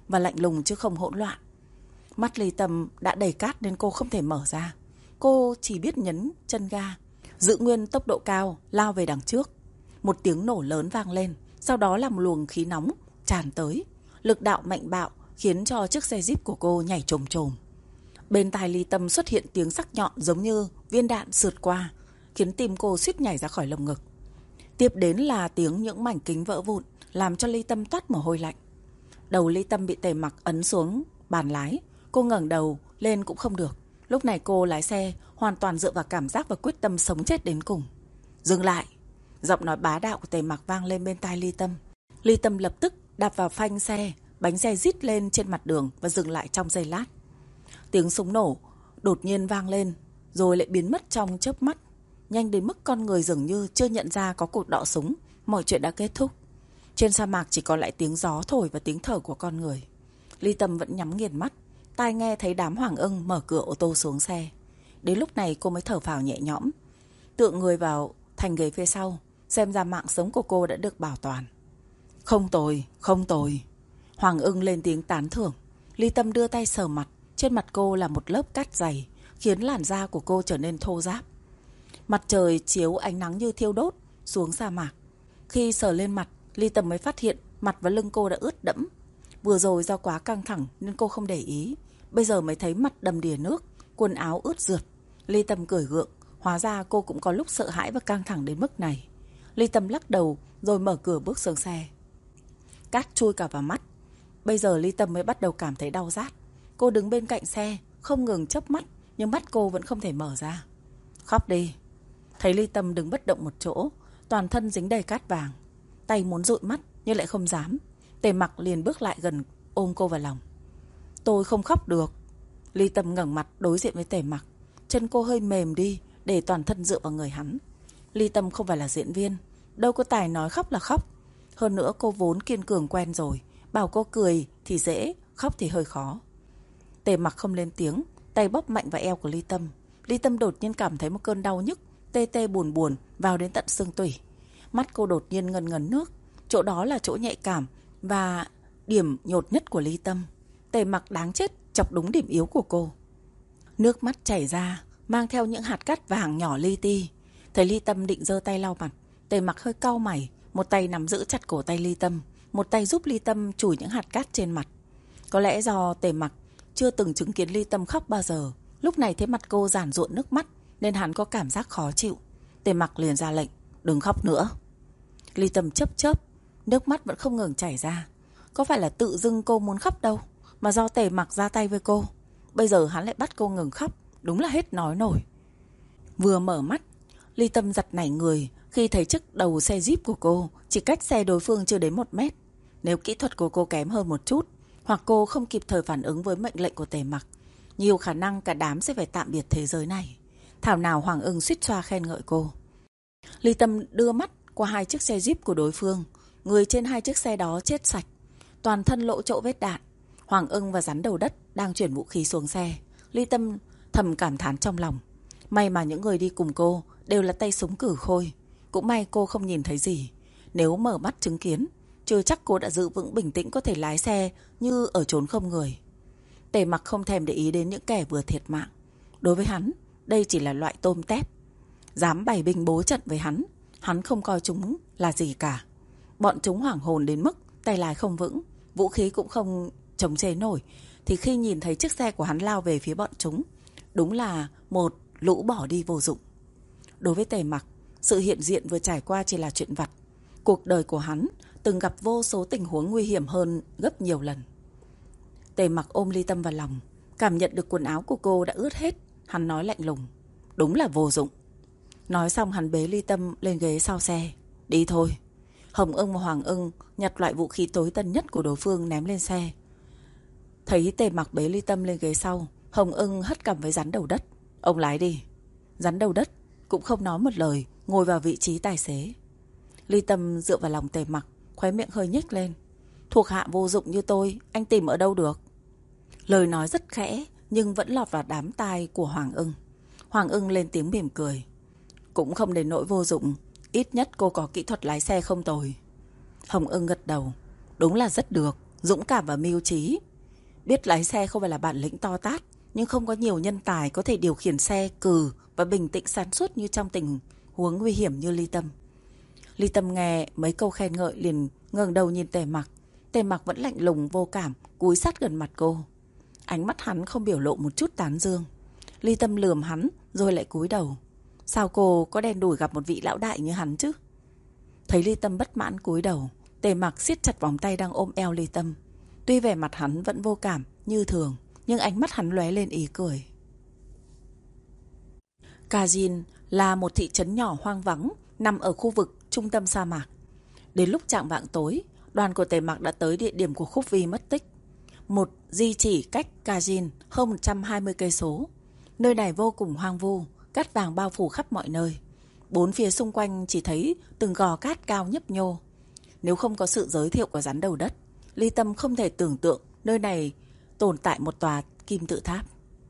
và lạnh lùng chứ không hỗn loạn. Mắt Ly Tâm đã đầy cát nên cô không thể mở ra. Cô chỉ biết nhấn chân ga, giữ nguyên tốc độ cao, lao về đằng trước. Một tiếng nổ lớn vang lên, sau đó là một luồng khí nóng tràn tới. Lực đạo mạnh bạo khiến cho chiếc xe Jeep của cô nhảy chồm chồm. Bên tai Ly Tâm xuất hiện tiếng sắc nhọn giống như viên đạn sượt qua, khiến tim cô suýt nhảy ra khỏi lồng ngực. Tiếp đến là tiếng những mảnh kính vỡ vụn, làm cho Ly Tâm toát mồ hôi lạnh. Đầu Ly Tâm bị Tề Mặc ấn xuống bàn lái. Cô ngẩng đầu lên cũng không được. Lúc này cô lái xe hoàn toàn dựa vào cảm giác và quyết tâm sống chết đến cùng. Dừng lại! Giọng nói bá đạo của Tề Mặc vang lên bên tai Ly Tâm. Ly Tâm lập tức đạp vào phanh xe, bánh xe rít lên trên mặt đường và dừng lại trong giây lát. Tiếng súng nổ đột nhiên vang lên, rồi lại biến mất trong chớp mắt. Nhanh đến mức con người dường như chưa nhận ra có cuộc đọ súng. Mọi chuyện đã kết thúc. Trên sa mạc chỉ còn lại tiếng gió thổi và tiếng thở của con người. Ly Tâm vẫn nhắm nghiền mắt, tai nghe thấy đám Hoàng Ưng mở cửa ô tô xuống xe. Đến lúc này cô mới thở phào nhẹ nhõm, tựa người vào thành ghế phía sau. Xem ra mạng sống của cô đã được bảo toàn. Không tồi, không tồi. Hoàng Ưng lên tiếng tán thưởng. Ly Tâm đưa tay sờ mặt. Trên mặt cô là một lớp cát dày, khiến làn da của cô trở nên thô ráp. Mặt trời chiếu ánh nắng như thiêu đốt xuống sa mạc. Khi sờ lên mặt, Ly Tâm mới phát hiện mặt và lưng cô đã ướt đẫm. Vừa rồi do quá căng thẳng nên cô không để ý. Bây giờ mới thấy mặt đầm đìa nước, quần áo ướt rượt. Ly Tâm cười gượng. Hóa ra cô cũng có lúc sợ hãi và căng thẳng đến mức này. Ly Tâm lắc đầu rồi mở cửa bước xuống xe. Cát chui cả vào mắt. Bây giờ Ly Tâm mới bắt đầu cảm thấy đau rát. Cô đứng bên cạnh xe, không ngừng chớp mắt, nhưng mắt cô vẫn không thể mở ra. Khóc đi. Thấy Ly Tâm đứng bất động một chỗ, toàn thân dính đầy cát vàng. Tay muốn dụi mắt nhưng lại không dám. Tề Mặc liền bước lại gần, ôm cô vào lòng. Tôi không khóc được. Ly Tâm ngẩng mặt đối diện với Tề Mặc. Chân cô hơi mềm đi để toàn thân dựa vào người hắn. Ly Tâm không phải là diễn viên, đâu có tài nói khóc là khóc. Hơn nữa cô vốn kiên cường quen rồi, bảo cô cười thì dễ, khóc thì hơi khó. Tề Mặc không lên tiếng, tay bóp mạnh vào eo của Ly Tâm. Ly Tâm đột nhiên cảm thấy một cơn đau nhức, tê tê buồn buồn vào đến tận xương tủy. Mắt cô đột nhiên ngần ngấn nước, chỗ đó là chỗ nhạy cảm và điểm nhột nhất của Ly Tâm. Tề Mặc đáng chết chọc đúng điểm yếu của cô. Nước mắt chảy ra, mang theo những hạt cát vàng nhỏ li ti. Thấy Ly Tâm định giơ tay lau mặt, Tề Mặc hơi cau mày, một tay nắm giữ chặt cổ tay Ly Tâm, một tay giúp Ly Tâm chùi những hạt cát trên mặt. Có lẽ do Tề Mặc chưa từng chứng kiến Ly Tâm khóc bao giờ, lúc này thấy mặt cô giàn ruộng nước mắt nên hắn có cảm giác khó chịu. Tề Mặc liền ra lệnh, đừng khóc nữa. Ly Tâm chớp chớp, nước mắt vẫn không ngừng chảy ra. Có phải là tự dưng cô muốn khóc đâu, mà do Tề Mặc ra tay với cô. Bây giờ hắn lại bắt cô ngừng khóc, đúng là hết nói nổi. Vừa mở mắt, Ly Tâm giật nảy người khi thấy chiếc đầu xe Jeep của cô chỉ cách xe đối phương chưa đến 1 mét. Nếu kỹ thuật của cô kém hơn một chút, hoặc cô không kịp thời phản ứng với mệnh lệnh của Tề Mặc, nhiều khả năng cả đám sẽ phải tạm biệt thế giới này. Thảo nào Hoàng Ưng suýt xoa khen ngợi cô. Ly Tâm đưa mắt qua 2 chiếc xe Jeep của đối phương. Người trên 2 chiếc xe đó chết sạch, toàn thân lỗ chỗ vết đạn. Hoàng Ưng và Rắn Đầu Đất đang chuyển vũ khí xuống xe. Ly Tâm thầm cảm thán trong lòng. May mà những người đi cùng cô đều là tay súng cử khôi. Cũng may cô không nhìn thấy gì. Nếu mở mắt chứng kiến, chưa chắc cô đã giữ vững bình tĩnh có thể lái xe như ở chốn không người. Tề Mặc không thèm để ý đến những kẻ vừa thiệt mạng. Đối với hắn, đây chỉ là loại tôm tép. Dám bày binh bố trận với hắn không coi chúng là gì cả. Bọn chúng hoảng hồn đến mức tay lái không vững, vũ khí cũng không chống chế nổi, thì khi nhìn thấy chiếc xe của hắn lao về phía bọn chúng, đúng là một lũ bỏ đi vô dụng. Đối với Tề Mặc, sự hiện diện vừa trải qua chỉ là chuyện vặt. Cuộc đời của hắn từng gặp vô số tình huống nguy hiểm hơn gấp nhiều lần. Tề Mặc ôm Ly Tâm vào lòng, cảm nhận được quần áo của cô đã ướt hết. Hắn nói lạnh lùng, đúng là vô dụng. Nói xong hắn bế Ly Tâm lên ghế sau xe. Đi thôi. Hồng Ưng và Hoàng Ưng nhặt loại vũ khí tối tân nhất của đối phương ném lên xe. Thấy Tề Mặc bế Ly Tâm lên ghế sau, Hồng Ưng hất cằm với Rắn Đầu Đất. Ông lái đi. Rắn Đầu Đất cũng không nói một lời, ngồi vào vị trí tài xế. Ly Tâm dựa vào lòng Tề Mặc, khóe miệng hơi nhếch lên. Thuộc hạ vô dụng như tôi, anh tìm ở đâu được? Lời nói rất khẽ nhưng vẫn lọt vào đám tai của Hoàng Ưng. Hoàng Ưng lên tiếng mỉm cười. Cũng không đến nỗi vô dụng, ít nhất cô có kỹ thuật lái xe không tồi. Hồng Ưng gật đầu. Đúng là rất được. dũng cảm và mưu trí. Biết lái xe không phải là bản lĩnh to tát, nhưng không có nhiều nhân tài có thể điều khiển xe cừ và bình tĩnh sáng suốt như trong tình huống nguy hiểm như Ly Tâm. Ly Tâm nghe mấy câu khen ngợi liền ngẩng đầu nhìn Tề Mặc. Tề Mặc vẫn lạnh lùng vô cảm, cúi sát gần mặt cô. Ánh mắt hắn không biểu lộ một chút tán dương. Ly Tâm lườm hắn rồi lại cúi đầu. Sao cô có đen đủi gặp một vị lão đại như hắn chứ? Thấy Ly Tâm bất mãn cúi đầu, Tề Mặc siết chặt vòng tay đang ôm eo Ly Tâm. Tuy vẻ mặt hắn vẫn vô cảm như thường, nhưng ánh mắt hắn lóe lên ý cười. Kajin là một thị trấn nhỏ hoang vắng nằm ở khu vực trung tâm sa mạc. Đến lúc chạng vạng tối, đoàn của Tề Mặc đã tới địa điểm của Khúc Vi mất tích, một di chỉ cách Kajin hơn 120 cây số. Nơi này vô cùng hoang vu, cát vàng bao phủ khắp mọi nơi. Bốn phía xung quanh chỉ thấy từng gò cát cao nhấp nhô. Nếu không có sự giới thiệu của rắn đầu đất, Ly Tâm không thể tưởng tượng nơi này tồn tại một tòa kim tự tháp.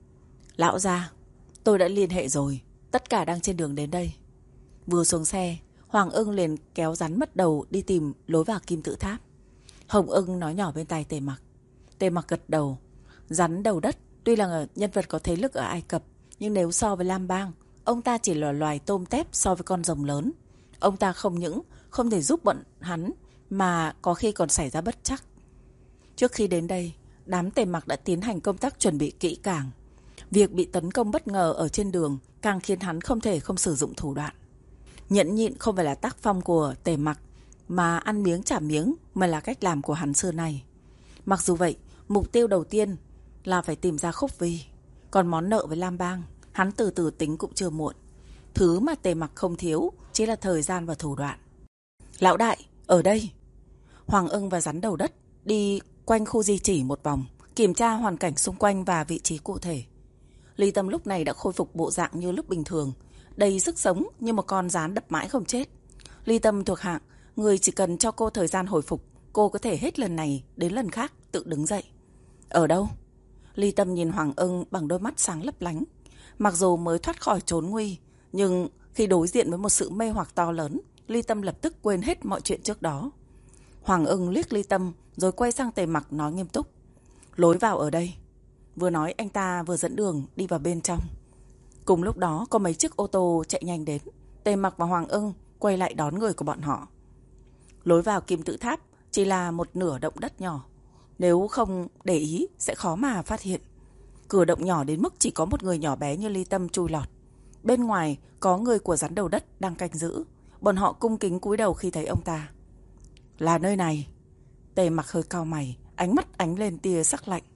Lão gia, tôi đã liên hệ rồi, tất cả đang trên đường đến đây. Vừa xuống xe, Hoàng Ưng liền kéo rắn mất đầu đi tìm lối vào kim tự tháp. Hồng Ưng nói nhỏ bên tai Tề Mặc. Tề Mặc gật đầu. Rắn đầu đất tuy là nhân vật có thế lực ở Ai Cập, nhưng nếu so với Lam Bang, ông ta chỉ là loài tôm tép so với con rồng lớn. Ông ta không những không thể giúp bọn hắn, mà có khi còn xảy ra bất trắc. Trước khi đến đây, đám Tề Mặc đã tiến hành công tác chuẩn bị kỹ càng. Việc bị tấn công bất ngờ ở trên đường càng khiến hắn không thể không sử dụng thủ đoạn. Nhẫn nhịn không phải là tác phong của Tề Mặc, mà ăn miếng trả miếng mà là cách làm của hắn xưa nay. Mặc dù vậy, mục tiêu đầu tiên là phải tìm ra Khúc Vi. Còn món nợ với Lam Bang, hắn từ từ tính cũng chưa muộn. Thứ mà Tề Mặc không thiếu chỉ là thời gian và thủ đoạn. Lão đại, ở đây. Hoàng Ưng và rắn đầu đất đi quanh khu di chỉ một vòng, kiểm tra hoàn cảnh xung quanh và vị trí cụ thể. Ly Tâm lúc này đã khôi phục bộ dạng như lúc bình thường, đầy sức sống như một con gián đập mãi không chết. Ly Tâm thuộc hạng người chỉ cần cho cô thời gian hồi phục, cô có thể hết lần này đến lần khác tự đứng dậy. Ở đâu? Ly Tâm nhìn Hoàng Ưng bằng đôi mắt sáng lấp lánh. Mặc dù mới thoát khỏi trốn nguy, nhưng khi đối diện với một sự mê hoặc to lớn, Ly Tâm lập tức quên hết mọi chuyện trước đó. Hoàng Ưng liếc Ly Tâm rồi quay sang Tề Mặc nói nghiêm túc. Lối vào ở đây. Vừa nói anh ta vừa dẫn đường đi vào bên trong. Cùng lúc đó có mấy chiếc ô tô chạy nhanh đến. Tề Mặc và Hoàng Ưng quay lại đón người của bọn họ. Lối vào kim tự tháp chỉ là một nửa động đất nhỏ. Nếu không để ý sẽ khó mà phát hiện. Cửa động nhỏ đến mức chỉ có một người nhỏ bé như Ly Tâm chui lọt. Bên ngoài có người của rắn đầu đất đang canh giữ. Bọn họ cung kính cúi đầu khi thấy ông ta. Là nơi này. Tề Mặc hơi cau mày, ánh mắt ánh lên tia sắc lạnh.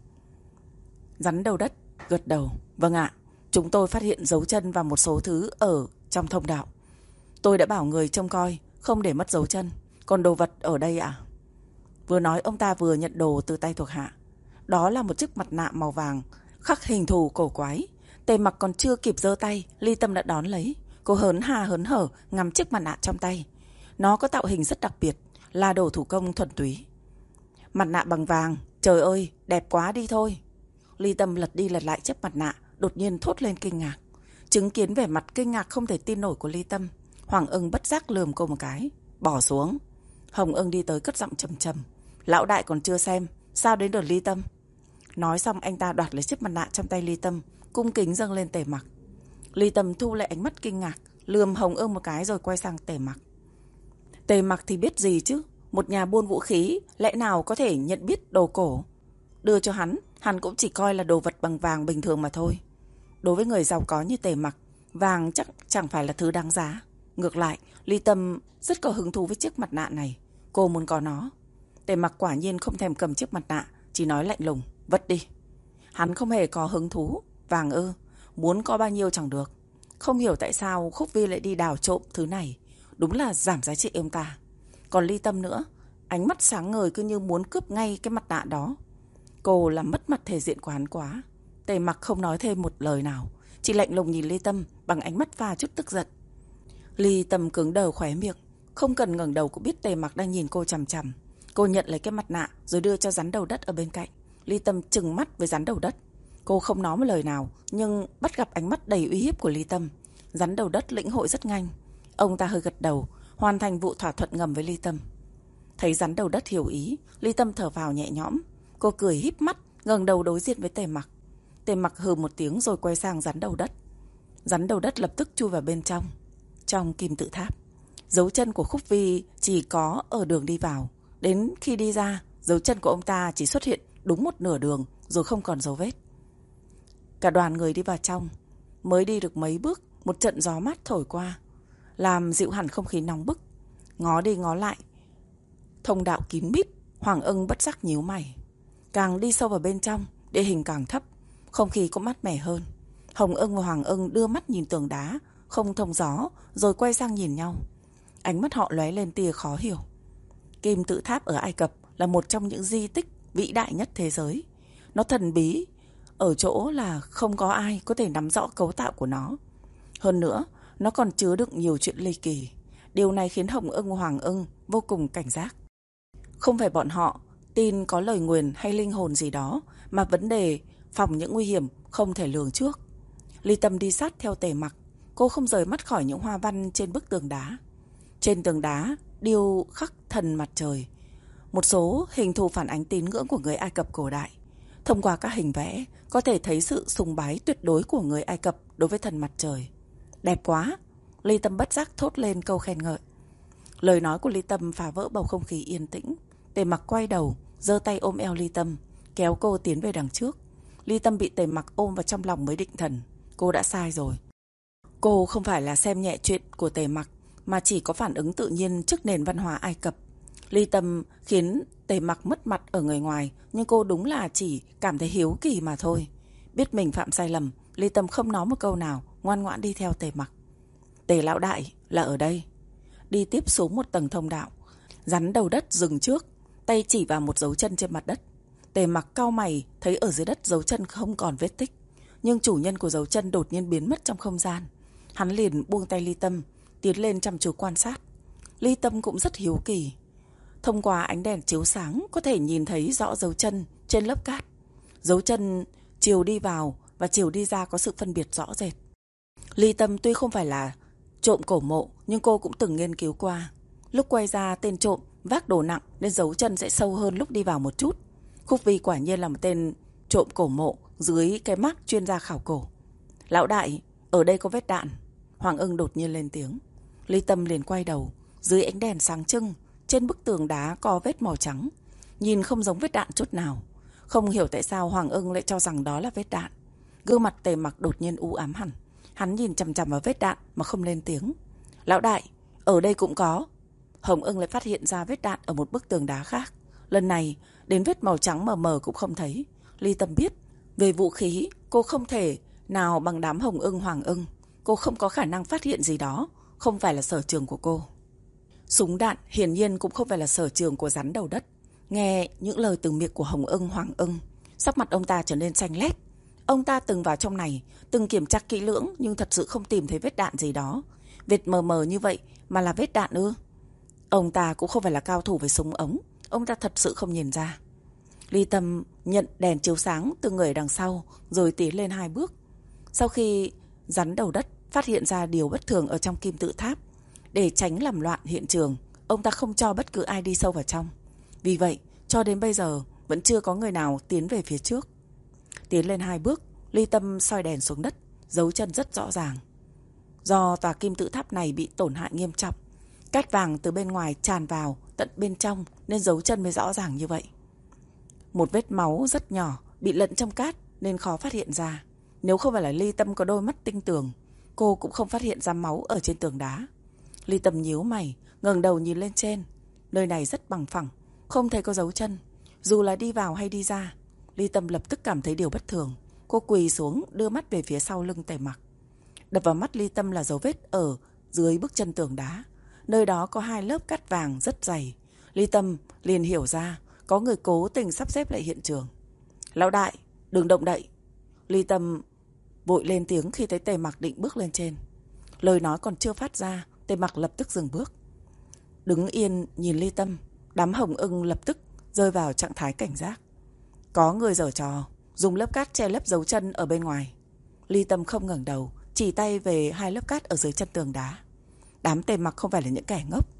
Rắn đầu đất gật đầu. Vâng ạ, chúng tôi phát hiện dấu chân và một số thứ ở trong thông đạo. Tôi đã bảo người trông coi không để mất dấu chân. Còn đồ vật ở đây ạ? Vừa nói ông ta vừa nhận đồ từ tay thuộc hạ. Đó là một chiếc mặt nạ màu vàng khắc hình thù cổ quái. Tề Mặc còn chưa kịp giơ tay, Ly Tâm đã đón lấy. Cô hớn há hớn hở ngắm chiếc mặt nạ trong tay. Nó có tạo hình rất đặc biệt, là đồ thủ công thuần túy. Mặt nạ bằng vàng, trời ơi, đẹp quá đi thôi. Ly Tâm lật đi lật lại chiếc mặt nạ, đột nhiên thốt lên kinh ngạc. Chứng kiến vẻ mặt kinh ngạc không thể tin nổi của Ly Tâm, Hoàng Ưng bất giác lườm cô một cái. Bỏ xuống. Hồng Ưng đi tới cất giọng trầm trầm. Lão đại còn chưa xem, sao đến lượt Ly Tâm? Nói xong anh ta đoạt lấy chiếc mặt nạ trong tay Ly Tâm, cung kính dâng lên Tề Mặc. Ly Tâm thu lại ánh mắt kinh ngạc, lườm Hồng Ưng một cái rồi quay sang Tề Mặc. Tề Mặc thì biết gì chứ, một nhà buôn vũ khí lẽ nào có thể nhận biết đồ cổ. Đưa cho hắn cũng chỉ coi là đồ vật bằng vàng bình thường mà thôi. Đối với người giàu có như Tề Mặc, vàng chắc chẳng phải là thứ đáng giá. Ngược lại, Ly Tâm rất có hứng thú với chiếc mặt nạ này. Cô muốn có nó. Tề Mặc quả nhiên không thèm cầm chiếc mặt nạ, chỉ nói lạnh lùng, vứt đi. Hắn không hề có hứng thú. Vàng ư, muốn có bao nhiêu chẳng được. Không hiểu tại sao Khúc Vi lại đi đào trộm thứ này. Đúng là giảm giá trị ông ta. Còn Ly Tâm nữa, ánh mắt sáng ngời cứ như muốn cướp ngay cái mặt nạ đó. Cô làm mất mặt thể diện của hắn quá. Tề Mặc không nói thêm một lời nào, chỉ lạnh lùng nhìn Ly Tâm bằng ánh mắt pha chút tức giận. Ly Tâm cứng đờ khóe miệng, không cần ngẩng đầu cũng biết Tề Mặc đang nhìn cô chằm chằm. Cô nhận lấy cái mặt nạ rồi đưa cho rắn đầu đất ở bên cạnh. Ly Tâm trừng mắt với rắn đầu đất. Cô không nói một lời nào, nhưng bắt gặp ánh mắt đầy uy hiếp của Ly Tâm. Rắn đầu đất lĩnh hội rất nhanh. Ông ta hơi gật đầu, hoàn thành vụ thỏa thuận ngầm với Ly Tâm. Thấy rắn đầu đất hiểu ý, Ly Tâm thở vào nhẹ nhõm. Cô cười híp mắt, ngẩng đầu đối diện với Tề Mặc. Tề Mặc hừ một tiếng rồi quay sang rắn đầu đất. Rắn đầu đất lập tức chui vào bên trong. Trong kim tự tháp, dấu chân của Khúc Vi chỉ có ở đường đi vào. Đến khi đi ra, dấu chân của ông ta chỉ xuất hiện đúng một nửa đường rồi không còn dấu vết. Cả đoàn người đi vào trong. Mới đi được mấy bước, một trận gió mát thổi qua, làm dịu hẳn không khí nóng bức. Ngó đi ngó lại, thông đạo kín mít, Hoàng Ưng bất giác nhíu mày. Càng đi sâu vào bên trong, địa hình càng thấp, không khí cũng mát mẻ hơn. Hồng Ưng và Hoàng Ưng đưa mắt nhìn tường đá không thông gió, rồi quay sang nhìn nhau. Ánh mắt họ lóe lên tia khó hiểu. Kim tự tháp ở Ai Cập là một trong những di tích vĩ đại nhất thế giới. Nó thần bí ở chỗ là không có ai có thể nắm rõ cấu tạo của nó. Hơn nữa, nó còn chứa đựng nhiều chuyện ly kỳ. Điều này khiến Hồng Ưng và Hoàng Ưng vô cùng cảnh giác. Không phải bọn họ tin có lời nguyền hay linh hồn gì đó, mà vấn đề phòng những nguy hiểm không thể lường trước. Ly Tâm đi sát theo Tề Mặc. Cô không rời mắt khỏi những hoa văn trên bức tường đá. Trên tường đá điêu khắc thần mặt trời, một số hình thù phản ánh tín ngưỡng của người Ai Cập cổ đại. Thông qua các hình vẽ, có thể thấy sự sùng bái tuyệt đối của người Ai Cập đối với thần mặt trời. Đẹp quá! Ly Tâm bất giác thốt lên câu khen ngợi. Lời nói của Ly Tâm phá vỡ bầu không khí yên tĩnh. Tề Mặc quay đầu, giơ tay ôm eo Ly Tâm, kéo cô tiến về đằng trước. Ly Tâm bị Tề Mặc ôm vào trong lòng mới định thần. Cô đã sai rồi. Cô không phải là xem nhẹ chuyện của Tề Mặc, mà chỉ có phản ứng tự nhiên trước nền văn hóa Ai Cập. Ly Tâm khiến Tề Mặc mất mặt ở người ngoài, nhưng cô đúng là chỉ cảm thấy hiếu kỳ mà thôi. Biết mình phạm sai lầm, Ly Tâm không nói một câu nào, ngoan ngoãn đi theo Tề Mặc. Tề lão đại là ở đây. Đi tiếp xuống một tầng thông đạo, rắn đầu đất dừng trước, tay chỉ vào một dấu chân trên mặt đất. Tề Mặc cau mày, thấy ở dưới đất dấu chân không còn vết tích, nhưng chủ nhân của dấu chân đột nhiên biến mất trong không gian. Hắn liền buông tay Ly Tâm, tiến lên chăm chú quan sát. Ly Tâm cũng rất hiếu kỳ. Thông qua ánh đèn chiếu sáng, có thể nhìn thấy rõ dấu chân trên lớp cát. Dấu chân chiều đi vào và chiều đi ra có sự phân biệt rõ rệt. Ly Tâm tuy không phải là trộm cổ mộ, nhưng cô cũng từng nghiên cứu qua. Lúc quay ra, tên trộm vác đồ nặng nên dấu chân sẽ sâu hơn lúc đi vào một chút. Khúc Vi quả nhiên là một tên trộm cổ mộ dưới cái mác chuyên gia khảo cổ. Lão đại, ở đây có vết đạn. Hoàng Ưng đột nhiên lên tiếng. Ly Tâm liền quay đầu. Dưới ánh đèn sáng trưng, trên bức tường đá có vết màu trắng, nhìn không giống vết đạn chút nào. Không hiểu tại sao Hoàng Ưng lại cho rằng đó là vết đạn. Gương mặt Tề Mặc đột nhiên u ám hẳn. Hắn nhìn chằm chằm vào vết đạn mà không lên tiếng. Lão đại, ở đây cũng có. Hồng Ưng lại phát hiện ra vết đạn ở một bức tường đá khác. Lần này, đến vết màu trắng mờ mờ cũng không thấy. Ly Tâm biết, về vũ khí, cô không thể nào bằng đám Hồng Ưng, Hoàng Ưng. Cô không có khả năng phát hiện gì đó, không phải là sở trường của cô. Súng đạn hiển nhiên cũng không phải là sở trường của rắn đầu đất. Nghe những lời từ miệng của Hồng Ưng, Hoàng Ưng, sắc mặt ông ta trở nên xanh lét. Ông ta từng vào trong này, từng kiểm tra kỹ lưỡng, nhưng thật sự không tìm thấy vết đạn gì đó. Vết mờ mờ như vậy mà là vết đạn ư? Ông ta cũng không phải là cao thủ về súng ống, ông ta thật sự không nhìn ra. Ly Tâm nhận đèn chiếu sáng từ người đằng sau, rồi tiến lên 2 bước. Sau khi rắn đầu đất phát hiện ra điều bất thường ở trong kim tự tháp, để tránh làm loạn hiện trường, ông ta không cho bất cứ ai đi sâu vào trong. Vì vậy, cho đến bây giờ vẫn chưa có người nào tiến về phía trước. Tiến lên 2 bước, Ly Tâm soi đèn xuống đất, dấu chân rất rõ ràng. Do tòa kim tự tháp này bị tổn hại nghiêm trọng, cát vàng từ bên ngoài tràn vào tận bên trong nên dấu chân mới rõ ràng như vậy. Một vết máu rất nhỏ bị lẫn trong cát nên khó phát hiện ra. Nếu không phải là Ly Tâm có đôi mắt tinh tường, cô cũng không phát hiện ra máu ở trên tường đá. Ly Tâm nhíu mày, ngẩng đầu nhìn lên trên. Nơi này rất bằng phẳng, không thấy có dấu chân. Dù là đi vào hay đi ra, Ly Tâm lập tức cảm thấy điều bất thường. Cô quỳ xuống, đưa mắt về phía sau lưng Tề Mặc. Đập vào mắt Ly Tâm là dấu vết ở dưới bức chân tường đá. Nơi đó có 2 lớp cát vàng rất dày. Ly Tâm liền hiểu ra có người cố tình sắp xếp lại hiện trường. Lão đại, đừng động đậy. Ly Tâm vội lên tiếng khi thấy Tề Mặc định bước lên trên. Lời nói còn chưa phát ra, Tề Mặc lập tức dừng bước. Đứng yên nhìn Ly Tâm, đám Hồng Ưng lập tức rơi vào trạng thái cảnh giác. Có người giở trò, dùng lớp cát che lấp dấu chân ở bên ngoài. Ly Tâm không ngẩng đầu, chỉ tay về 2 lớp cát ở dưới chân tường đá. Đám Tề Mặc không phải là những kẻ ngốc,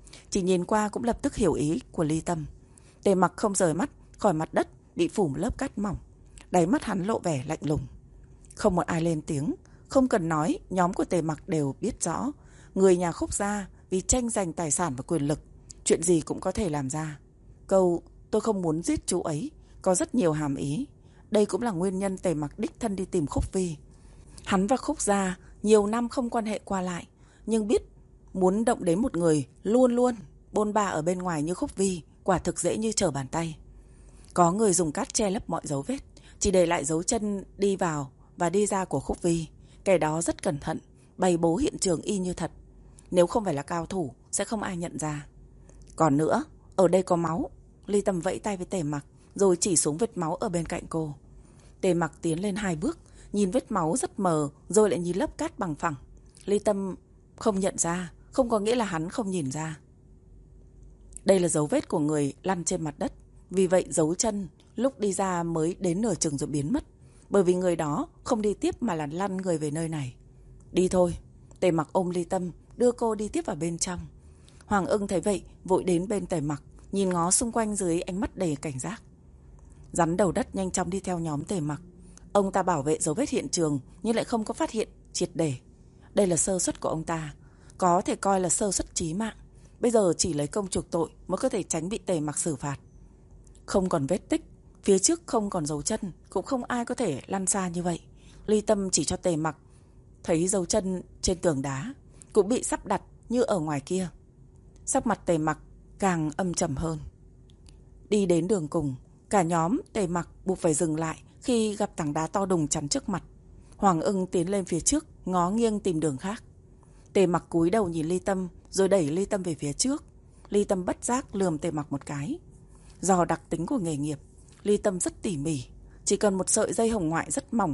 Chỉ nhìn qua cũng lập tức hiểu ý của Ly Tâm. Tề Mặc không rời mắt khỏi mặt đất bị phủ một lớp cát mỏng. Đáy mắt hắn lộ vẻ lạnh lùng. Không một ai lên tiếng. Không cần nói, nhóm của Tề Mặc đều biết rõ. Người nhà Khúc gia vì tranh giành tài sản và quyền lực, chuyện gì cũng có thể làm ra. Câu tôi không muốn giết chú ấy có rất nhiều hàm ý. Đây cũng là nguyên nhân Tề Mặc đích thân đi tìm Khúc Vi. Hắn và Khúc gia nhiều năm không quan hệ qua lại, nhưng biết muốn động đến một người luôn luôn bôn ba ở bên ngoài như Khúc Vi quả thực dễ như trở bàn tay. Có người dùng cát che lấp mọi dấu vết, chỉ để lại dấu chân đi vào và đi ra của Khúc Vi. Kẻ đó rất cẩn thận, bày bố hiện trường y như thật. Nếu không phải là cao thủ sẽ không ai nhận ra. Còn nữa, ở đây có máu. Ly Tâm vẫy tay với Tề Mặc rồi chỉ xuống vết máu ở bên cạnh cô. Tề Mặc tiến lên 2 bước, nhìn vết máu rất mờ rồi lại nhìn lớp cát bằng phẳng. Ly Tâm không nhận ra, không có nghĩa là hắn không nhìn ra. Đây là dấu vết của người lăn trên mặt đất. Vì vậy dấu chân lúc đi ra mới đến nửa chừng rồi biến mất. Bởi vì người đó không đi tiếp mà là lăn người về nơi này. Đi thôi. Tề Mặc ôm Ly Tâm đưa cô đi tiếp vào bên trong. Hoàng Ưng thấy vậy vội đến bên Tề Mặc, nhìn ngó xung quanh dưới ánh mắt đầy cảnh giác. Rắn đầu đất nhanh chóng đi theo nhóm Tề Mặc. Ông ta bảo vệ dấu vết hiện trường nhưng lại không có phát hiện triệt để. Đây là sơ suất của ông ta, có thể coi là sơ suất chí mạng. Bây giờ chỉ lấy công chuộc tội mới có thể tránh bị Tề Mặc xử phạt. Không còn vết tích, phía trước không còn dấu chân, cũng không ai có thể lăn xa như vậy. Ly Tâm chỉ cho Tề Mặc thấy dấu chân trên tường đá cũng bị sắp đặt như ở ngoài kia. Sắc mặt Tề Mặc càng âm trầm hơn. Đi đến đường cùng, cả nhóm Tề Mặc buộc phải dừng lại khi gặp tảng đá to đùng chắn trước mặt. Hoàng Ưng tiến lên phía trước, ngó nghiêng tìm đường khác. Tề Mặc cúi đầu nhìn Ly Tâm rồi đẩy Ly Tâm về phía trước. Ly Tâm bất giác lườm Tề Mặc một cái. Do đặc tính của nghề nghiệp, Ly Tâm rất tỉ mỉ. Chỉ cần một sợi dây hồng ngoại rất mỏng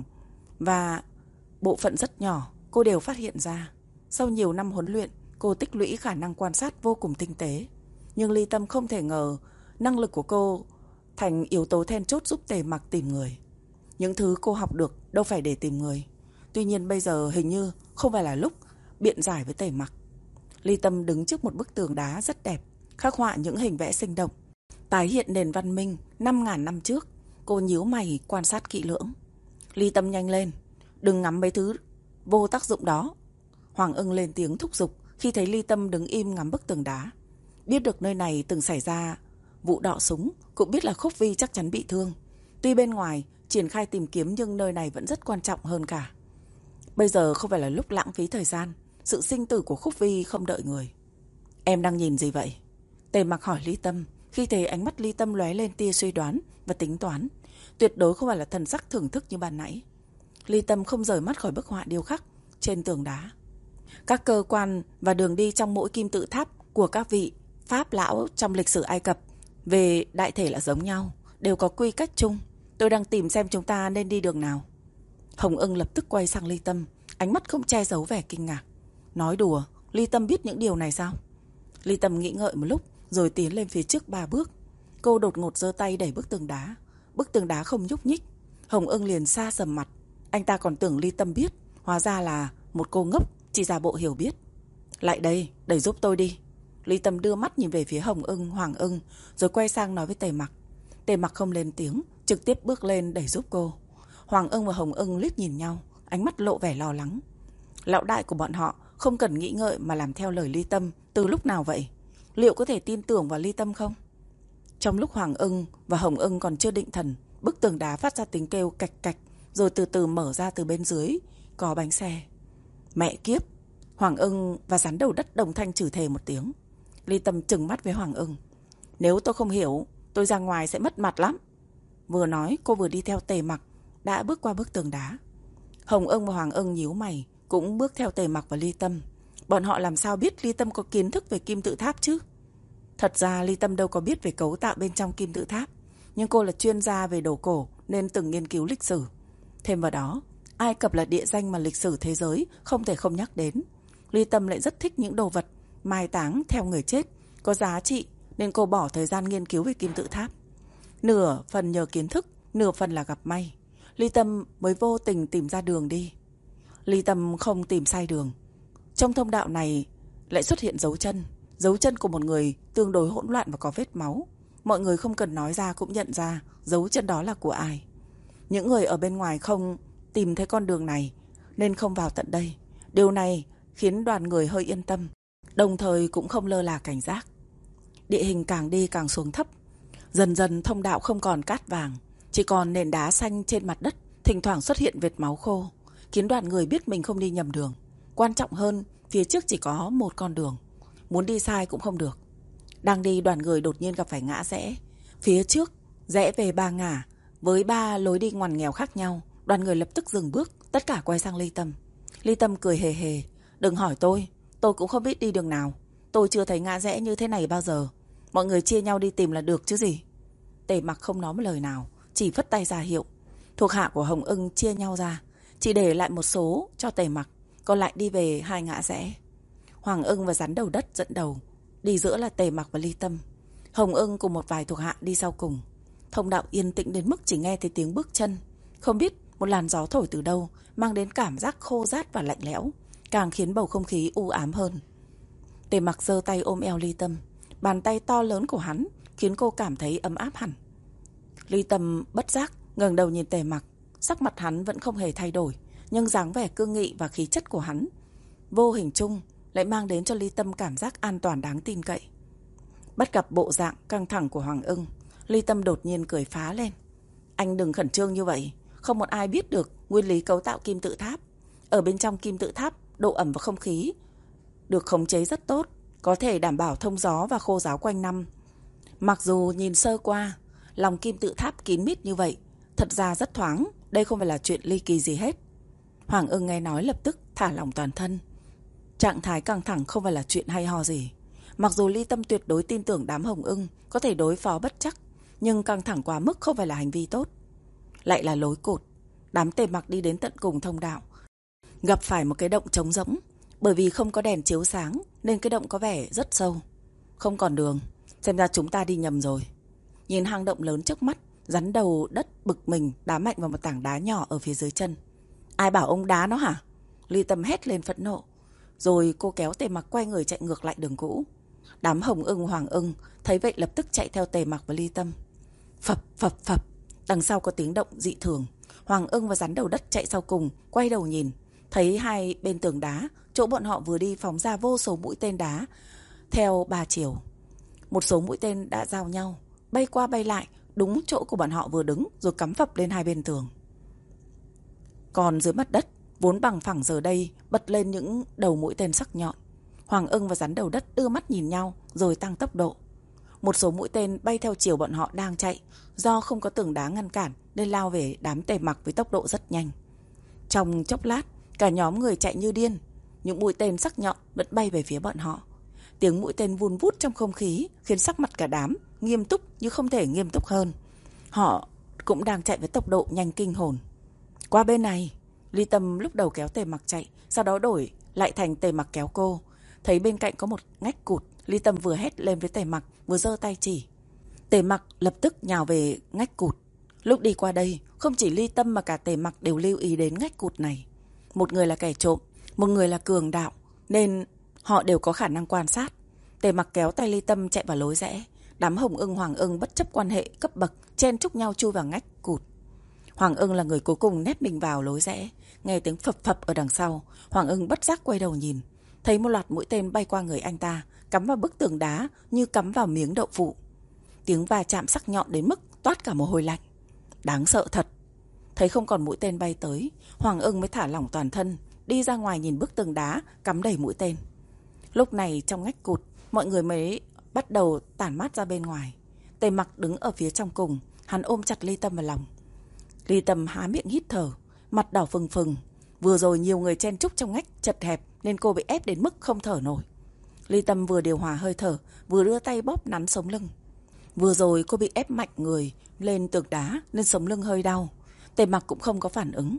và bộ phận rất nhỏ, cô đều phát hiện ra. Sau nhiều năm huấn luyện, cô tích lũy khả năng quan sát vô cùng tinh tế. Nhưng Ly Tâm không thể ngờ năng lực của cô thành yếu tố then chốt giúp Tề Mặc tìm người. Những thứ cô học được đâu phải để tìm người. Tuy nhiên bây giờ hình như không phải là lúc biện giải với Tề Mặc. Ly Tâm đứng trước một bức tường đá rất đẹp, khắc họa những hình vẽ sinh động, tái hiện nền văn minh 5.000 năm trước. Cô nhíu mày quan sát kỹ lưỡng. Ly Tâm nhanh lên, đừng ngắm mấy thứ vô tác dụng đó. Hoàng Ưng lên tiếng thúc giục khi thấy Ly Tâm đứng im ngắm bức tường đá. Biết được nơi này từng xảy ra vụ đọ súng, cũng biết là Khúc Vi chắc chắn bị thương. Tuy bên ngoài triển khai tìm kiếm nhưng nơi này vẫn rất quan trọng hơn cả. Bây giờ không phải là lúc lãng phí thời gian. Sự sinh tử của Khúc Vi không đợi người. Em đang nhìn gì vậy? Tề Mặc hỏi Ly Tâm. Khi thấy ánh mắt Ly Tâm lóe lên tia suy đoán và tính toán, tuyệt đối không phải là thần sắc thưởng thức như ban nãy. Ly Tâm không rời mắt khỏi bức họa điêu khắc trên tường đá. Các cơ quan và đường đi trong mỗi kim tự tháp của các vị Pháp lão trong lịch sử Ai Cập về đại thể là giống nhau, đều có quy cách chung. Tôi đang tìm xem chúng ta nên đi đường nào. Hồng Ưng lập tức quay sang Ly Tâm, ánh mắt không che giấu vẻ kinh ngạc. Nói đùa, Ly Tâm biết những điều này sao? Ly Tâm nghĩ ngợi một lúc rồi tiến lên phía trước 3 bước. Cô đột ngột giơ tay đẩy bức tường đá. Bức tường đá không nhúc nhích. Hồng Ưng liền xa sầm mặt. Anh ta còn tưởng Ly Tâm biết, hóa ra là một cô ngốc chỉ giả bộ hiểu biết. Lại đây, đẩy giúp tôi đi. Ly Tâm đưa mắt nhìn về phía Hồng Ưng, Hoàng Ưng rồi quay sang nói với Tề Mặc. Tề Mặc không lên tiếng, trực tiếp bước lên đẩy giúp cô. Hoàng Ưng và Hồng Ưng liếc nhìn nhau, ánh mắt lộ vẻ lo lắng. Lão đại của bọn họ không cần nghĩ ngợi mà làm theo lời Ly Tâm từ lúc nào vậy? Liệu có thể tin tưởng vào Ly Tâm không? Trong lúc Hoàng Ưng và Hồng Ưng còn chưa định thần, bức tường đá phát ra tiếng kêu cạch cạch rồi từ từ mở ra từ bên dưới có bánh xe. Mẹ kiếp! Hoàng Ưng và rắn đầu đất đồng thanh chửi thề một tiếng. Ly Tâm trừng mắt với Hoàng Ưng. Nếu tôi không hiểu, tôi ra ngoài sẽ mất mặt lắm. Vừa nói cô vừa đi theo Tề Mặc đã bước qua bức tường đá. Hồng Ưng và Hoàng Ưng nhíu mày cũng bước theo Tề Mặc và Ly Tâm. Bọn họ làm sao biết Ly Tâm có kiến thức về kim tự tháp chứ? Thật ra Ly Tâm đâu có biết về cấu tạo bên trong kim tự tháp, nhưng cô là chuyên gia về đồ cổ nên từng nghiên cứu lịch sử. Thêm vào đó, Ai Cập là địa danh mà lịch sử thế giới không thể không nhắc đến. Ly Tâm lại rất thích những đồ vật mai táng theo người chết có giá trị nên cô bỏ thời gian nghiên cứu về kim tự tháp. Nửa phần nhờ kiến thức, nửa phần là gặp may. Ly Tâm mới vô tình tìm ra đường đi. Ly Tâm không tìm sai đường. Trong thông đạo này lại xuất hiện dấu chân. Dấu chân của một người tương đối hỗn loạn và có vết máu. Mọi người không cần nói ra cũng nhận ra dấu chân đó là của ai. Những người ở bên ngoài không tìm thấy con đường này nên không vào tận đây. Điều này khiến đoàn người hơi yên tâm, đồng thời cũng không lơ là cảnh giác. Địa hình càng đi càng xuống thấp. Dần dần thông đạo không còn cát vàng, chỉ còn nền đá xanh trên mặt đất, thỉnh thoảng xuất hiện vệt máu khô, khiến đoàn người biết mình không đi nhầm đường. Quan trọng hơn, phía trước chỉ có một con đường, muốn đi sai cũng không được. Đang đi, đoàn người đột nhiên gặp phải ngã rẽ. Phía trước rẽ về 3 ngả với 3 lối đi ngoằn nghèo khác nhau. Đoàn người lập tức dừng bước, tất cả quay sang Ly Tâm. Ly Tâm cười hề hề. Đừng hỏi tôi cũng không biết đi đường nào. Tôi chưa thấy ngã rẽ như thế này bao giờ. Mọi người chia nhau đi tìm là được chứ gì. Tề Mặc không nói một lời nào, chỉ phất tay ra hiệu. Thuộc hạ của Hồng Ưng chia nhau ra, chỉ để lại một số cho Tề Mặc, còn lại đi về 2 ngã rẽ. Hoàng Ưng và Rắn Đầu Đất dẫn đầu, đi giữa là Tề Mặc và Ly Tâm. Hồng Ưng cùng một vài thuộc hạ đi sau cùng. Thông đạo yên tĩnh đến mức chỉ nghe thấy tiếng bước chân. Không biết một làn gió thổi từ đâu, mang đến cảm giác khô rát và lạnh lẽo, càng khiến bầu không khí u ám hơn. Tề Mặc giơ tay ôm eo Ly Tâm. Bàn tay to lớn của hắn khiến cô cảm thấy ấm áp hẳn. Ly Tâm bất giác ngẩng đầu nhìn Tề Mặc. Sắc mặt hắn vẫn không hề thay đổi, nhưng dáng vẻ cương nghị và khí chất của hắn vô hình chung lại mang đến cho Ly Tâm cảm giác an toàn đáng tin cậy. Bắt gặp bộ dạng căng thẳng của Hoàng Ưng, Ly Tâm đột nhiên cười phá lên. Anh đừng khẩn trương như vậy. Không một ai biết được nguyên lý cấu tạo kim tự tháp. Ở bên trong kim tự tháp, độ ẩm và không khí được khống chế rất tốt, có thể đảm bảo thông gió và khô ráo quanh năm. Mặc dù nhìn sơ qua, lòng kim tự tháp kín mít như vậy, thật ra rất thoáng. Đây không phải là chuyện ly kỳ gì hết. Hoàng Ưng nghe nói lập tức thả lỏng toàn thân. Trạng thái căng thẳng không phải là chuyện hay ho gì. Mặc dù Ly Tâm tuyệt đối tin tưởng đám Hồng Ưng có thể đối phó bất trắc, nhưng căng thẳng quá mức không phải là hành vi tốt. Lại là lối cột. Đám Tề Mặc đi đến tận cùng thông đạo, gặp phải một cái động trống rỗng. Bởi vì không có đèn chiếu sáng nên cái động có vẻ rất sâu. Không còn đường, xem ra chúng ta đi nhầm rồi. Nhìn hang động lớn trước mắt, Rắn Đầu Đất bực mình đá mạnh vào một tảng đá nhỏ ở phía dưới chân. Ai bảo ông đá nó hả? Ly Tâm hét lên phẫn nộ. Rồi cô kéo Tề Mặc quay người chạy ngược lại đường cũ. Đám Hồng Ưng, Hoàng Ưng thấy vậy lập tức chạy theo Tề Mặc và Ly Tâm. Phập phập phập, đằng sau có tiếng động dị thường. Hoàng Ưng và Rắn Đầu Đất chạy sau cùng, quay đầu nhìn, thấy hai bên tường đá, chỗ bọn họ vừa đi phóng ra vô số mũi tên đá theo 3 chiều. Một số mũi tên đã giao nhau, bay qua bay lại, đúng chỗ của bọn họ vừa đứng, rồi cắm phập lên hai bên tường. Còn dưới mặt đất, vốn bằng phẳng giờ đây bật lên những đầu mũi tên sắc nhọn. Hoàng Ưng và Rắn Đầu Đất đưa mắt nhìn nhau rồi tăng tốc độ. Một số mũi tên bay theo chiều bọn họ đang chạy, do không có tường đá ngăn cản nên lao về đám Tề Mặc với tốc độ rất nhanh. Trong chốc lát, cả nhóm người chạy như điên. Những mũi tên sắc nhọn vẫn bay về phía bọn họ. Tiếng mũi tên vun vút trong không khí khiến sắc mặt cả đám nghiêm túc như không thể nghiêm túc hơn. Họ cũng đang chạy với tốc độ nhanh kinh hồn. Qua bên này, Ly Tâm lúc đầu kéo Tề Mặc chạy, sau đó đổi lại thành Tề Mặc kéo cô. Thấy bên cạnh có một ngách cụt, Ly Tâm vừa hét lên với Tề Mặc vừa giơ tay chỉ. Tề Mặc lập tức nhào về ngách cụt. Lúc đi qua đây, không chỉ Ly Tâm mà cả Tề Mặc đều lưu ý đến ngách cụt này. Một người là kẻ trộm, một người là cường đạo, nên họ đều có khả năng quan sát. Tề Mặc kéo tay Ly Tâm chạy vào lối rẽ. Đám Hồng Ưng, Hoàng Ưng bất chấp quan hệ cấp bậc, chen chúc nhau chui vào ngách cụt. Hoàng Ưng là người cuối cùng nép mình vào lối rẽ. Nghe tiếng phập phập ở đằng sau, Hoàng Ưng bất giác quay đầu nhìn, thấy một loạt mũi tên bay qua người anh ta, cắm vào bức tường đá như cắm vào miếng đậu phụ. Tiếng va chạm sắc nhọn đến mức toát cả mồ hôi lạnh. Đáng sợ thật. Thấy không còn mũi tên bay tới, Hoàng Ưng mới thả lỏng toàn thân, đi ra ngoài nhìn bức tường đá cắm đầy mũi tên. Lúc này trong ngách cụt, mọi người mới bắt đầu tản mát ra bên ngoài. Tề Mặc đứng ở phía trong cùng, hắn ôm chặt Ly Tâm vào lòng. Ly Tâm há miệng hít thở, mặt đỏ phừng phừng. Vừa rồi nhiều người chen chúc trong ngách chật hẹp nên cô bị ép đến mức không thở nổi. Ly Tâm vừa điều hòa hơi thở, vừa đưa tay bóp nắn sống lưng. Vừa rồi cô bị ép mạnh người lên tường đá nên sống lưng hơi đau. Tề Mặc cũng không có phản ứng.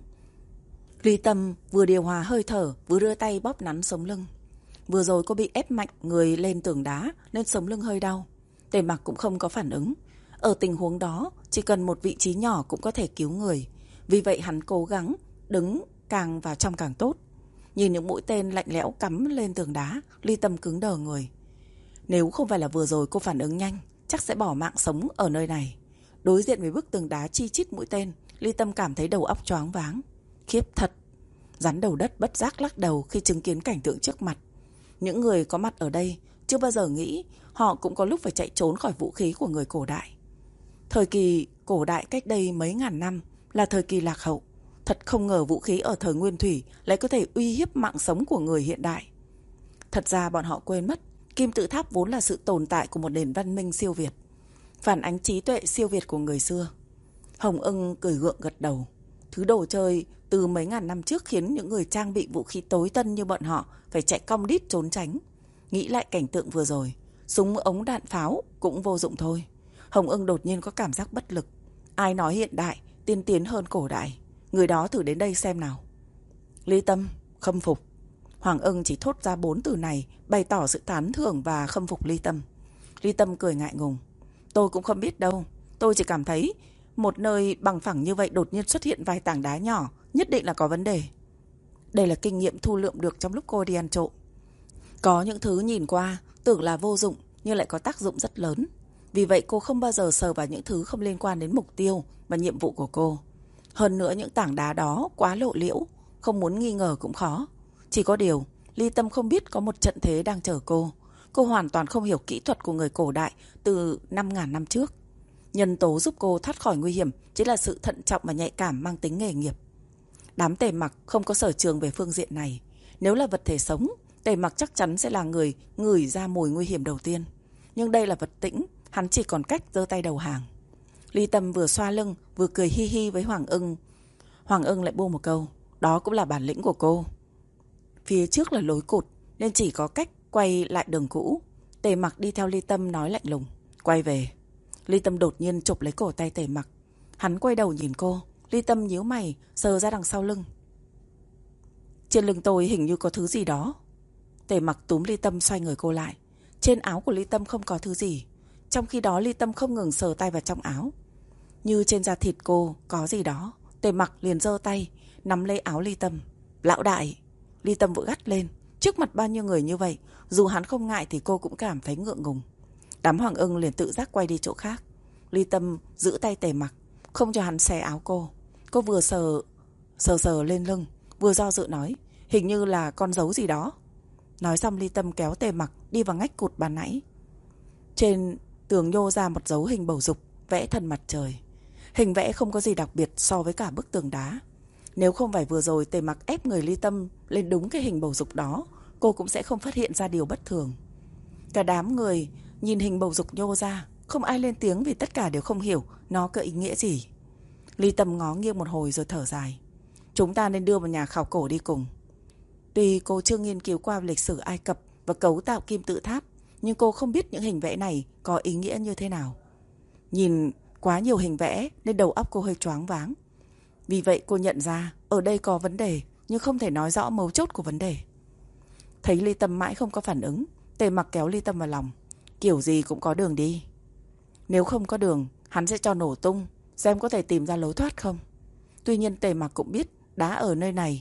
Ly Tâm vừa điều hòa hơi thở, vừa đưa tay bóp nắn sống lưng. Vừa rồi cô bị ép mạnh người lên tường đá nên sống lưng hơi đau. Tề Mặc cũng không có phản ứng. Ở tình huống đó, chỉ cần một vị trí nhỏ cũng có thể cứu người. Vì vậy hắn cố gắng đứng càng vào trong càng tốt. Nhìn những mũi tên lạnh lẽo cắm lên tường đá, Ly Tâm cứng đờ người. Nếu không phải là vừa rồi cô phản ứng nhanh, chắc sẽ bỏ mạng sống ở nơi này. Đối diện với bức tường đá chi chít mũi tên, Ly Tâm cảm thấy đầu óc choáng váng. Khiếp thật. Rắn đầu đất bất giác lắc đầu khi chứng kiến cảnh tượng trước mặt. Những người có mặt ở đây chưa bao giờ nghĩ họ cũng có lúc phải chạy trốn khỏi vũ khí của người cổ đại. Thời kỳ cổ đại cách đây mấy ngàn năm là thời kỳ lạc hậu. Thật không ngờ vũ khí ở thời nguyên thủy lại có thể uy hiếp mạng sống của người hiện đại. Thật ra bọn họ quên mất, kim tự tháp vốn là sự tồn tại của một nền văn minh siêu việt, phản ánh trí tuệ siêu việt của người xưa. Hồng Ưng cười gượng gật đầu. Thứ đồ chơi từ mấy ngàn năm trước khiến những người trang bị vũ khí tối tân như bọn họ phải chạy cong đít trốn tránh. Nghĩ lại cảnh tượng vừa rồi, súng ống đạn pháo cũng vô dụng thôi. Hồng Ưng đột nhiên có cảm giác bất lực. Ai nói hiện đại tiên tiến hơn cổ đại? Người đó thử đến đây xem nào. Ly Tâm, khâm phục. Hoàng Ưng chỉ thốt ra 4 từ này, bày tỏ sự tán thưởng và khâm phục Ly Tâm. Ly Tâm cười ngại ngùng. Tôi cũng không biết đâu. Tôi chỉ cảm thấy một nơi bằng phẳng như vậy đột nhiên xuất hiện vài tảng đá nhỏ, nhất định là có vấn đề. Đây là kinh nghiệm thu lượm được trong lúc cô đi ăn trộm. Có những thứ nhìn qua tưởng là vô dụng nhưng lại có tác dụng rất lớn. Vì vậy cô không bao giờ sờ vào những thứ không liên quan đến mục tiêu và nhiệm vụ của cô. Hơn nữa những tảng đá đó quá lộ liễu, không muốn nghi ngờ cũng khó. Chỉ có điều, Ly Tâm không biết có một trận thế đang chờ cô. Cô hoàn toàn không hiểu kỹ thuật của người cổ đại từ 5.000 năm trước. Nhân tố giúp cô thoát khỏi nguy hiểm chính là sự thận trọng và nhạy cảm mang tính nghề nghiệp. Đám Tề Mặc không có sở trường về phương diện này. Nếu là vật thể sống, Tề Mặc chắc chắn sẽ là người ngửi ra mùi nguy hiểm đầu tiên. Nhưng đây là vật tĩnh, hắn chỉ còn cách giơ tay đầu hàng. Ly Tâm vừa xoa lưng vừa cười hi hi với Hoàng Ưng. Hoàng Ưng lại buông một câu, đó cũng là bản lĩnh của cô. Phía trước là lối cụt nên chỉ có cách quay lại đường cũ. Tề Mặc đi theo Ly Tâm nói lạnh lùng, quay về. Ly Tâm đột nhiên chụp lấy cổ tay Tề Mặc. Hắn quay đầu nhìn cô. Ly Tâm nhíu mày sờ ra đằng sau lưng. Trên lưng tôi hình như có thứ gì đó. Tề Mặc túm Ly Tâm xoay người cô lại. Trên áo của Ly Tâm không có thứ gì. Trong khi đó Ly Tâm không ngừng sờ tay vào trong áo. Như trên da thịt cô có gì đó. Tề Mặc liền giơ tay nắm lấy áo Ly Tâm. Lão đại! Ly Tâm vội gắt lên. Trước mặt bao nhiêu người như vậy, dù hắn không ngại thì cô cũng cảm thấy ngượng ngùng. Đám Hoàng Ưng liền tự giác quay đi chỗ khác. Ly Tâm giữ tay Tề Mặc, không cho hắn xé áo cô. Cô vừa sờ lên lưng, vừa do dự nói, hình như là con dấu gì đó. Nói xong Ly Tâm kéo Tề Mặc đi vào ngách cụt ban nãy. Trên tường nhô ra một dấu hình bầu dục, vẽ thần mặt trời. Hình vẽ không có gì đặc biệt so với cả bức tường đá. Nếu không phải vừa rồi Tề Mặc ép người Ly Tâm lên đúng cái hình bầu dục đó, cô cũng sẽ không phát hiện ra điều bất thường. Cả đám người nhìn hình bầu dục nhô ra, không ai lên tiếng vì tất cả đều không hiểu nó có ý nghĩa gì. Ly Tâm ngó nghiêng một hồi rồi thở dài. Chúng ta nên đưa một nhà khảo cổ đi cùng. Tuy cô chưa nghiên cứu qua lịch sử Ai Cập và cấu tạo kim tự tháp, nhưng cô không biết những hình vẽ này có ý nghĩa như thế nào. Nhìn quá nhiều hình vẽ nên đầu óc cô hơi choáng váng. Vì vậy cô nhận ra ở đây có vấn đề, nhưng không thể nói rõ mấu chốt của vấn đề. Thấy Ly Tâm mãi không có phản ứng, Tề Mặc kéo Ly Tâm vào lòng. Kiểu gì cũng có đường đi. Nếu không có đường, hắn sẽ cho nổ tung, xem có thể tìm ra lối thoát không. Tuy nhiên Tề Mặc cũng biết đá ở nơi này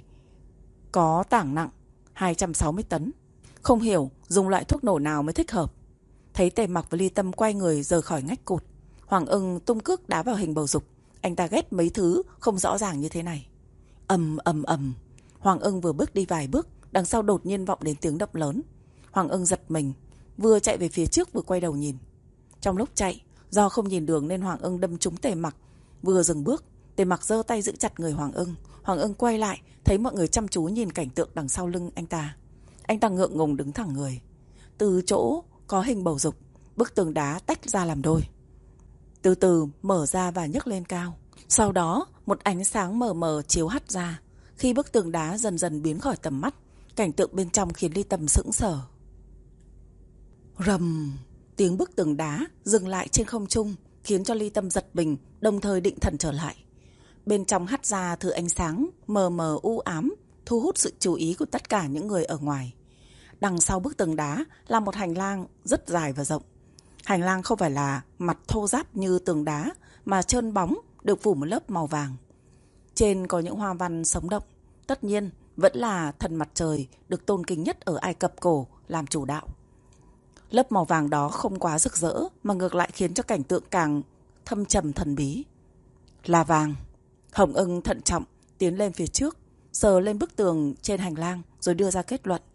có tảng nặng 260 tấn. Không hiểu dùng loại thuốc nổ nào mới thích hợp. Thấy Tề Mặc và Ly Tâm quay người rời khỏi ngách cụt, Hoàng Ưng tung cước đá vào hình bầu dục. Anh ta ghét mấy thứ không rõ ràng như thế này. Ầm ầm ầm. Hoàng Ưng vừa bước đi vài bước, đằng sau đột nhiên vọng đến tiếng động lớn. Hoàng Ưng giật mình, vừa chạy về phía trước vừa quay đầu nhìn. Trong lúc chạy, do không nhìn đường nên Hoàng Ưng đâm trúng Tề Mặc. Vừa dừng bước, Tề Mặc giơ tay giữ chặt người Hoàng Ưng. Hoàng Ưng quay lại, thấy mọi người chăm chú nhìn cảnh tượng đằng sau lưng anh ta. Anh ta ngượng ngùng đứng thẳng người. Từ chỗ có hình bầu dục, bức tường đá tách ra làm đôi. Từ từ mở ra và nhấc lên cao. Sau đó một ánh sáng mờ mờ chiếu hắt ra. Khi bức tường đá dần dần biến khỏi tầm mắt, cảnh tượng bên trong khiến Ly Tâm sững sờ. Rầm! Tiếng bức tường đá dừng lại trên không trung, khiến cho Ly Tâm giật mình, đồng thời định thần trở lại. Bên trong hắt ra thứ ánh sáng mờ mờ u ám, thu hút sự chú ý của tất cả những người ở ngoài. Đằng sau bức tường đá là một hành lang rất dài và rộng. Hành lang không phải là mặt thô ráp như tường đá, mà trơn bóng, được phủ một lớp màu vàng. Trên có những hoa văn sống động. Tất nhiên vẫn là thần mặt trời được tôn kính nhất ở Ai Cập cổ làm chủ đạo. Lớp màu vàng đó không quá rực rỡ mà ngược lại khiến cho cảnh tượng càng thâm trầm thần bí. Là vàng. Hồng Ưng thận trọng tiến lên phía trước, sờ lên bức tường trên hành lang rồi đưa ra kết luận.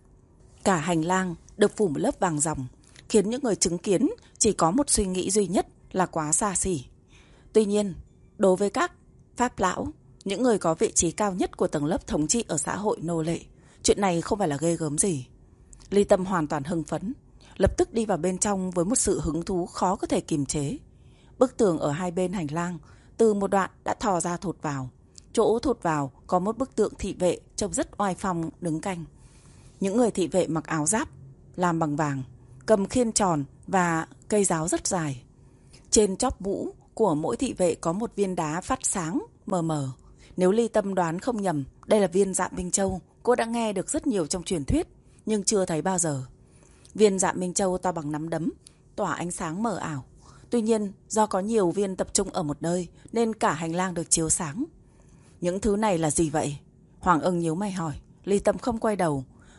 Cả hành lang được phủ một lớp vàng ròng, khiến những người chứng kiến chỉ có một suy nghĩ duy nhất là quá xa xỉ. Tuy nhiên, đối với các Pháp lão, những người có vị trí cao nhất của tầng lớp thống trị ở xã hội nô lệ, chuyện này không phải là ghê gớm gì. Ly Tâm hoàn toàn hưng phấn, lập tức đi vào bên trong với một sự hứng thú khó có thể kiềm chế. Bức tường ở hai bên hành lang từ một đoạn đã thò ra thụt vào. Chỗ thụt vào có một bức tượng thị vệ trông rất oai phong đứng canh. Những người thị vệ mặc áo giáp làm bằng vàng, cầm khiên tròn và cây giáo rất dài. Trên chóp mũ của mỗi thị vệ có một viên đá phát sáng mờ mờ. Nếu Ly Tâm đoán không nhầm, đây là viên Dạ Minh Châu. Cô đã nghe được rất nhiều trong truyền thuyết, nhưng chưa thấy bao giờ. Viên Dạ Minh Châu to bằng nắm đấm, tỏa ánh sáng mờ ảo. Tuy nhiên, do có nhiều viên tập trung ở một nơi, nên cả hành lang được chiếu sáng. Những thứ này là gì vậy? Hoàng Ưng nhíu mày hỏi. Ly Tâm không quay đầu.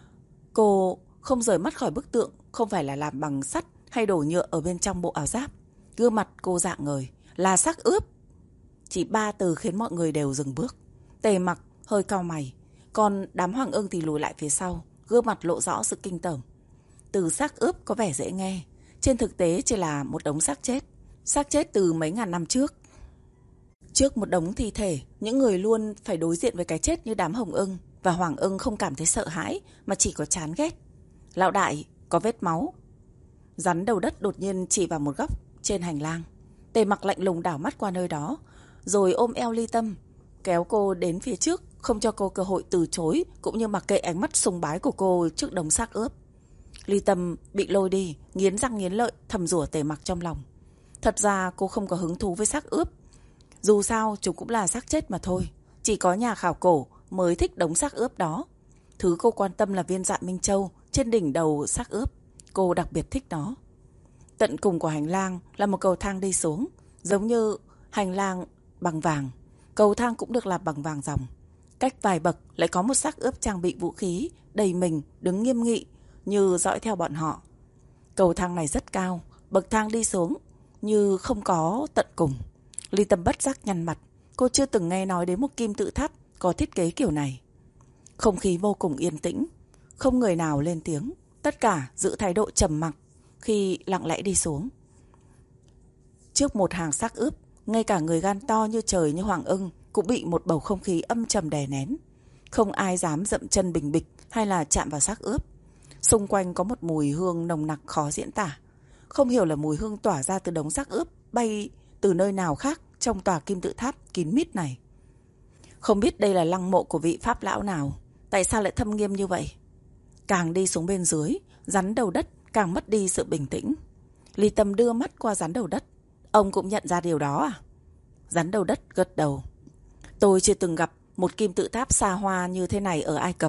Cô không rời mắt khỏi bức tượng, không phải là làm bằng sắt hay đổ nhựa ở bên trong bộ áo giáp. Gương mặt cô rạng ngời. Là xác ướp. Chỉ 3 từ khiến mọi người đều dừng bước. Tề Mặc hơi cau mày, còn đám Hoàng Ưng thì lùi lại phía sau, gương mặt lộ rõ sự kinh tởm. Từ xác ướp có vẻ dễ nghe, trên thực tế chỉ là một đống xác chết. Xác chết từ mấy ngàn năm trước. Trước một đống thi thể, những người luôn phải đối diện với cái chết như đám Hồng Ưng và Hoàng Ưng không cảm thấy sợ hãi mà chỉ có chán ghét. Lão đại, có vết máu. Rắn đầu đất đột nhiên chỉ vào một góc trên hành lang. Tề Mặc lạnh lùng đảo mắt qua nơi đó, rồi ôm eo Ly Tâm, kéo cô đến phía trước, không cho cô cơ hội từ chối, cũng như mặc kệ ánh mắt sùng bái của cô trước đống xác ướp. Ly Tâm bị lôi đi, nghiến răng nghiến lợi, thầm rủa Tề Mặc trong lòng. Thật ra cô không có hứng thú với xác ướp. Dù sao chúng cũng là xác chết mà thôi. Chỉ có nhà khảo cổ mới thích đống xác ướp đó. Thứ cô quan tâm là viên Dạ Minh Châu trên đỉnh đầu xác ướp. Cô đặc biệt thích nó. Tận cùng của hành lang là một cầu thang đi xuống, giống như hành lang bằng vàng. Cầu thang cũng được làm bằng vàng ròng. Cách vài bậc lại có một xác ướp trang bị vũ khí, đầy mình, đứng nghiêm nghị như dõi theo bọn họ. Cầu thang này rất cao, bậc thang đi xuống như không có tận cùng. Ly Tâm bất giác nhăn mặt. Cô chưa từng nghe nói đến một kim tự tháp có thiết kế kiểu này. Không khí vô cùng yên tĩnh, không người nào lên tiếng. Tất cả giữ thái độ trầm mặc khi lặng lẽ đi xuống. Trước một hàng xác ướp, ngay cả người gan to như trời như Hoàng Ưng cũng bị một bầu không khí âm trầm đè nén. Không ai dám dậm chân bình bịch hay là chạm vào xác ướp. Xung quanh có một mùi hương nồng nặc khó diễn tả. Không hiểu là mùi hương tỏa ra từ đống xác ướp bay từ nơi nào khác trong tòa kim tự tháp kín mít này. Không biết đây là lăng mộ của vị Pháp lão nào, tại sao lại thâm nghiêm như vậy? Càng đi xuống bên dưới, rắn đầu đất càng mất đi sự bình tĩnh. Ly Tâm đưa mắt qua rắn đầu đất. Ông cũng nhận ra điều đó à? Rắn đầu đất gật đầu. Tôi chưa từng gặp một kim tự tháp xa hoa như thế này ở Ai Cập.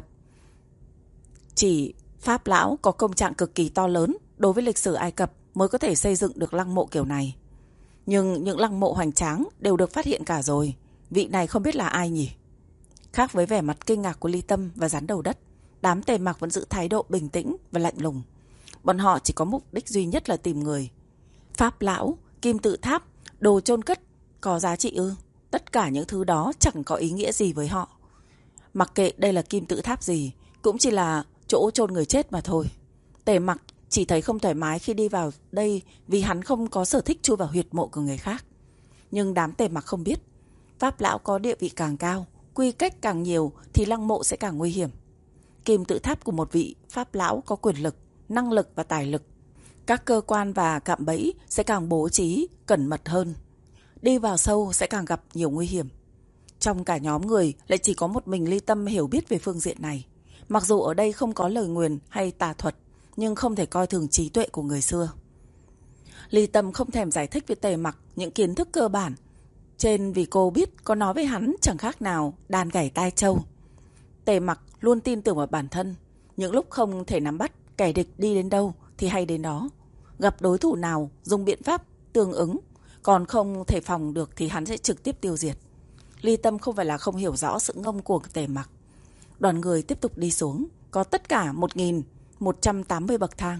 Chỉ Pháp lão có công trạng cực kỳ to lớn đối với lịch sử Ai Cập mới có thể xây dựng được lăng mộ kiểu này. Nhưng những lăng mộ hoành tráng đều được phát hiện cả rồi. Vị này không biết là ai nhỉ? Khác với vẻ mặt kinh ngạc của Ly Tâm và rắn đầu đất, đám Tề Mặc vẫn giữ thái độ bình tĩnh và lạnh lùng. Bọn họ chỉ có mục đích duy nhất là tìm người. Pháp lão, kim tự tháp, đồ chôn cất có giá trị ư? Tất cả những thứ đó chẳng có ý nghĩa gì với họ. Mặc kệ đây là kim tự tháp gì, cũng chỉ là chỗ chôn người chết mà thôi. Tề Mặc chỉ thấy không thoải mái khi đi vào đây vì hắn không có sở thích chui vào huyệt mộ của người khác. Nhưng đám Tề Mặc không biết, Pháp lão có địa vị càng cao, quy cách càng nhiều thì lăng mộ sẽ càng nguy hiểm. Kim tự tháp của một vị Pháp lão có quyền lực, năng lực và tài lực. Các cơ quan và cạm bẫy sẽ càng bố trí cẩn mật hơn. Đi vào sâu sẽ càng gặp nhiều nguy hiểm. Trong cả nhóm người lại chỉ có một mình Ly Tâm hiểu biết về phương diện này. Mặc dù ở đây không có lời nguyền hay tà thuật, nhưng không thể coi thường trí tuệ của người xưa. Ly Tâm không thèm giải thích với Tề Mặc những kiến thức cơ bản trên vì cô biết có nói với hắn chẳng khác nào đàn gảy tai trâu. Tề Mặc luôn tin tưởng vào bản thân. Những lúc không thể nắm bắt kẻ địch đi đến đâu thì hay đến đó. Gặp đối thủ nào dùng biện pháp tương ứng, còn không thể phòng được thì hắn sẽ trực tiếp tiêu diệt. Ly Tâm không phải là không hiểu rõ sự ngông cuồng của Tề Mặc. Đoàn người tiếp tục đi xuống. Có tất cả 1.180 bậc thang.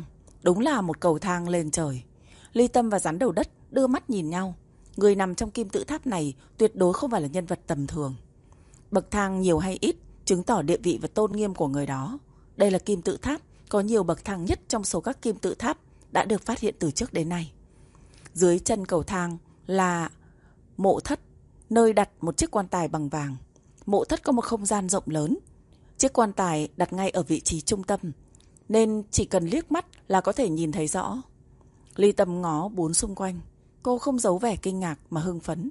Đúng là một cầu thang lên trời. Ly Tâm và Rắn Đầu Đất đưa mắt nhìn nhau. Người nằm trong kim tự tháp này tuyệt đối không phải là nhân vật tầm thường. Bậc thang nhiều hay ít chứng tỏ địa vị và tôn nghiêm của người đó. Đây là kim tự tháp có nhiều bậc thang nhất trong số các kim tự tháp đã được phát hiện từ trước đến nay. Dưới chân cầu thang là mộ thất, nơi đặt một chiếc quan tài bằng vàng. Mộ thất có một không gian rộng lớn. Chiếc quan tài đặt ngay ở vị trí trung tâm, nên chỉ cần liếc mắt là có thể nhìn thấy rõ. Ly Tâm ngó bốn xung quanh. Cô không giấu vẻ kinh ngạc mà hưng phấn.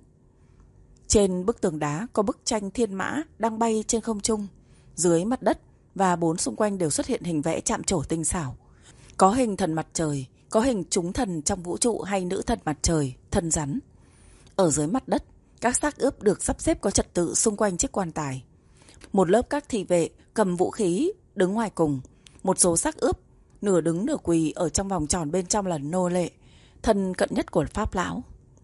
Trên bức tường đá có bức tranh thiên mã đang bay trên không trung. Dưới mặt đất và bốn xung quanh đều xuất hiện hình vẽ chạm trổ tinh xảo. Có hình thần mặt trời, có hình chúng thần trong vũ trụ hay nữ thần mặt trời, thân rắn. Ở dưới mặt đất, các xác ướp được sắp xếp có trật tự xung quanh chiếc quan tài. Một lớp các thị vệ cầm vũ khí đứng ngoài cùng. Một số xác ướp nửa đứng nửa quỳ ở trong vòng tròn bên trong là nô lệ, thân cận nhất của Pháp Lão.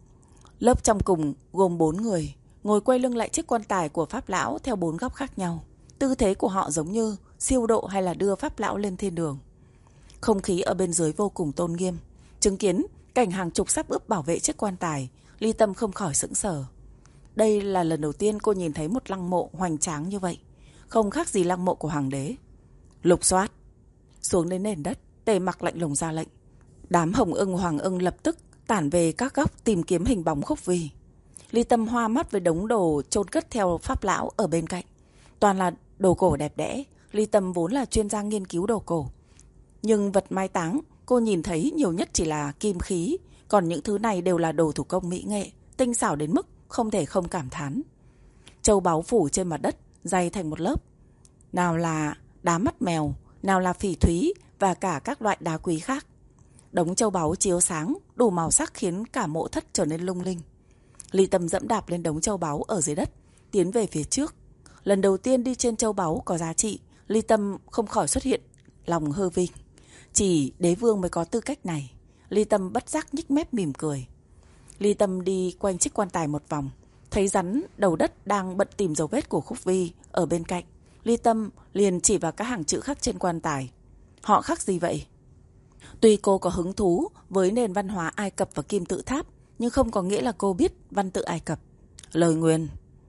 Lớp trong cùng gồm 4 người, ngồi quay lưng lại chiếc quan tài của Pháp Lão theo 4 góc khác nhau. Tư thế của họ giống như siêu độ hay là đưa Pháp Lão lên thiên đường. Không khí ở bên dưới vô cùng tôn nghiêm. Chứng kiến cảnh hàng chục xác ướp bảo vệ chiếc quan tài, Ly Tâm không khỏi sững sờ. Đây là lần đầu tiên cô nhìn thấy một lăng mộ hoành tráng như vậy, không khác gì lăng mộ của hoàng đế. Lục soát. Xuống đến nền đất, Tề Mặc lạnh lùng ra lệnh. Đám Hồng Ưng Hoàng Ưng lập tức tản về các góc tìm kiếm hình bóng Khúc Vi. Ly Tâm hoa mắt với đống đồ chôn cất theo Pháp Lão ở bên cạnh. Toàn là đồ cổ đẹp đẽ. Ly Tâm vốn là chuyên gia nghiên cứu đồ cổ, nhưng vật mai táng cô nhìn thấy nhiều nhất chỉ là kim khí, còn những thứ này đều là đồ thủ công mỹ nghệ, tinh xảo đến mức không thể không cảm thán. Châu báu phủ trên mặt đất, dày thành một lớp. Nào là đá mắt mèo, nào là phỉ thúy và cả các loại đá quý khác. Đống châu báu chiếu sáng, đủ màu sắc khiến cả mộ thất trở nên lung linh. Ly Tâm dẫm đạp lên đống châu báu ở dưới đất, tiến về phía trước. Lần đầu tiên đi trên châu báu có giá trị, Ly Tâm không khỏi xuất hiện lòng hư vinh. Chỉ đế vương mới có tư cách này. Ly Tâm bất giác nhích mép mỉm cười. Ly Tâm đi quanh chiếc quan tài một vòng, thấy Rắn Đầu Đất đang bận tìm dấu vết của Khúc Vi ở bên cạnh. Ly Tâm liền chỉ vào các hàng chữ khắc trên quan tài. Họ khắc gì vậy? Tuy cô có hứng thú với nền văn hóa Ai Cập và kim tự tháp, nhưng không có nghĩa là cô biết văn tự Ai Cập. Lời nguyền.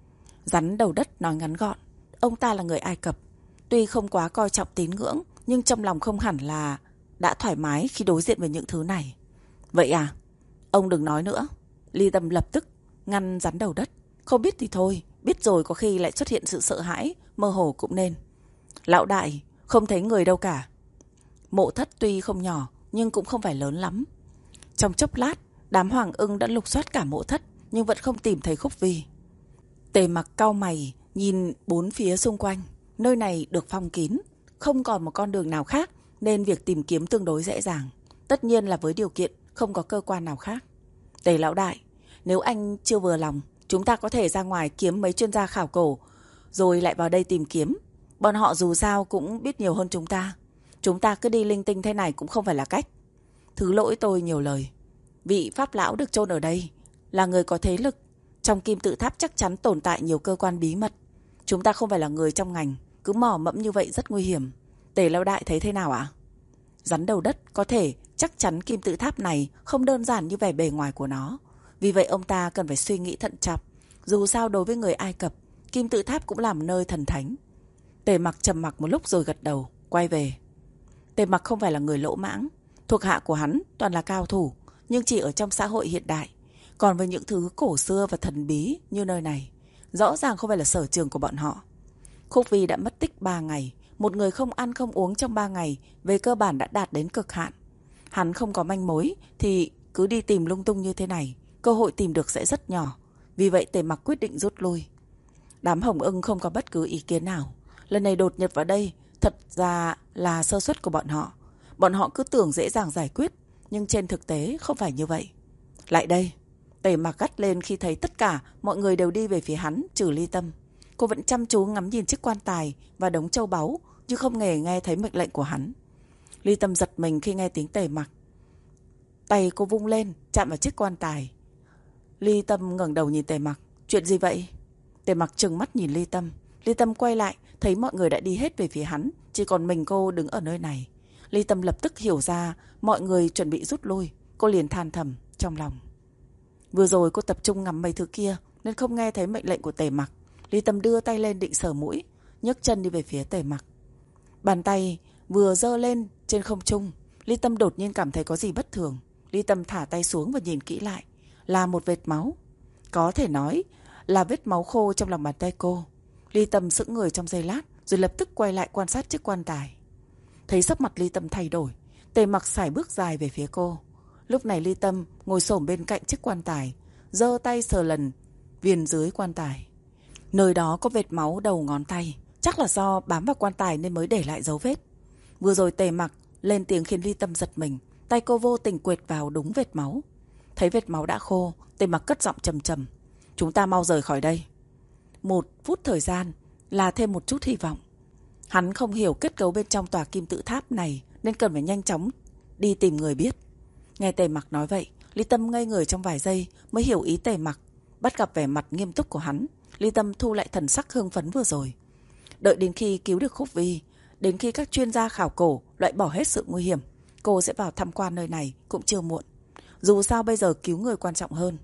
Rắn Đầu Đất nói ngắn gọn. Ông ta là người Ai Cập. Tuy không quá coi trọng tín ngưỡng, nhưng trong lòng không hẳn là đã thoải mái khi đối diện với những thứ này. Vậy à? Ông đừng nói nữa. Ly Tâm lập tức ngăn Rắn Đầu Đất. Không biết thì thôi, biết rồi có khi lại xuất hiện sự sợ hãi, mơ hồ cũng nên. Lão đại, không thấy người đâu cả. Mộ thất tuy không nhỏ, nhưng cũng không phải lớn lắm. Trong chốc lát, đám Hoàng Ưng đã lục soát cả mộ thất, nhưng vẫn không tìm thấy Khúc Vi. Tề Mặc cau mày, nhìn bốn phía xung quanh. Nơi này được phong kín, không còn một con đường nào khác, nên việc tìm kiếm tương đối dễ dàng. Tất nhiên là với điều kiện không có cơ quan nào khác. Tề lão đại, nếu anh chưa vừa lòng, chúng ta có thể ra ngoài kiếm mấy chuyên gia khảo cổ, rồi lại vào đây tìm kiếm. Bọn họ dù sao cũng biết nhiều hơn chúng ta. Chúng ta cứ đi linh tinh thế này cũng không phải là cách. Thứ lỗi tôi nhiều lời. Vị Pháp Lão được chôn ở đây là người có thế lực. Trong kim tự tháp chắc chắn tồn tại nhiều cơ quan bí mật. Chúng ta không phải là người trong ngành, cứ mò mẫm như vậy rất nguy hiểm. Tề lão đại thấy thế nào ạ? Rắn Đầu Đất có thể chắc chắn kim tự tháp này không đơn giản như vẻ bề ngoài của nó. Vì vậy ông ta cần phải suy nghĩ thận trọng. Dù sao đối với người Ai Cập, kim tự tháp cũng là một nơi thần thánh. Tề Mặc trầm mặc một lúc rồi gật đầu, quay về. Tề Mặc không phải là người lỗ mãng. Thuộc hạ của hắn toàn là cao thủ, nhưng chỉ ở trong xã hội hiện đại. Còn với những thứ cổ xưa và thần bí như nơi này, rõ ràng không phải là sở trường của bọn họ. Khúc Vi đã mất tích 3 ngày. Một người không ăn không uống trong 3 ngày về cơ bản đã đạt đến cực hạn. Hắn không có manh mối thì cứ đi tìm lung tung như thế này, cơ hội tìm được sẽ rất nhỏ. Vì vậy Tề Mặc quyết định rút lui. Đám Hồng Ưng không có bất cứ ý kiến nào. Lần này đột nhập vào đây thật ra là sơ suất của bọn họ. Bọn họ cứ tưởng dễ dàng giải quyết, nhưng trên thực tế không phải như vậy. Lại đây. Tề Mặc gắt lên khi thấy tất cả mọi người đều đi về phía hắn, trừ Ly Tâm. Cô vẫn chăm chú ngắm nhìn chiếc quan tài và đống châu báu, nhưng không hề nghe thấy mệnh lệnh của hắn. Ly Tâm giật mình khi nghe tiếng Tề Mặc. Tay cô vung lên, chạm vào chiếc quan tài. Ly Tâm ngẩng đầu nhìn Tề Mặc. Chuyện gì vậy? Tề Mặc trừng mắt nhìn Ly Tâm. Ly Tâm quay lại, thấy mọi người đã đi hết về phía hắn, chỉ còn mình cô đứng ở nơi này. Ly Tâm lập tức hiểu ra mọi người chuẩn bị rút lui. Cô liền than thầm trong lòng. Vừa rồi cô tập trung ngắm mấy thứ kia nên không nghe thấy mệnh lệnh của Tề Mặc. Ly Tâm đưa tay lên định sờ mũi, nhấc chân đi về phía Tề Mặc. Bàn tay vừa giơ lên trên không trung, Ly Tâm đột nhiên cảm thấy có gì bất thường. Ly Tâm thả tay xuống và nhìn kỹ lại, là một vệt máu. Có thể nói là vết máu khô trong lòng bàn tay cô. Ly Tâm sững người trong giây lát, rồi lập tức quay lại quan sát chiếc quan tài. Thấy sắc mặt Ly Tâm thay đổi, Tề Mặc sải bước dài về phía cô. Lúc này Ly Tâm ngồi xổm bên cạnh chiếc quan tài, giơ tay sờ lần viền dưới quan tài. Nơi đó có vệt máu đầu ngón tay, chắc là do bám vào quan tài nên mới để lại dấu vết. Vừa rồi Tề Mặc lên tiếng khiến Ly Tâm giật mình, tay cô vô tình quệt vào đúng vệt máu. Thấy vệt máu đã khô, Tề Mặc cất giọng trầm trầm. Chúng ta mau rời khỏi đây. 1 phút thời gian là thêm một chút hy vọng. Hắn không hiểu kết cấu bên trong tòa kim tự tháp này nên cần phải nhanh chóng đi tìm người biết. Nghe Tề Mặc nói vậy, Ly Tâm ngây người trong vài giây mới hiểu ý Tề Mặc. Bắt gặp vẻ mặt nghiêm túc của hắn, Ly Tâm thu lại thần sắc hưng phấn vừa rồi. Đợi đến khi cứu được Khúc Vi, đến khi các chuyên gia khảo cổ loại bỏ hết sự nguy hiểm, cô sẽ vào tham quan nơi này cũng chưa muộn. Dù sao bây giờ cứu người quan trọng hơn.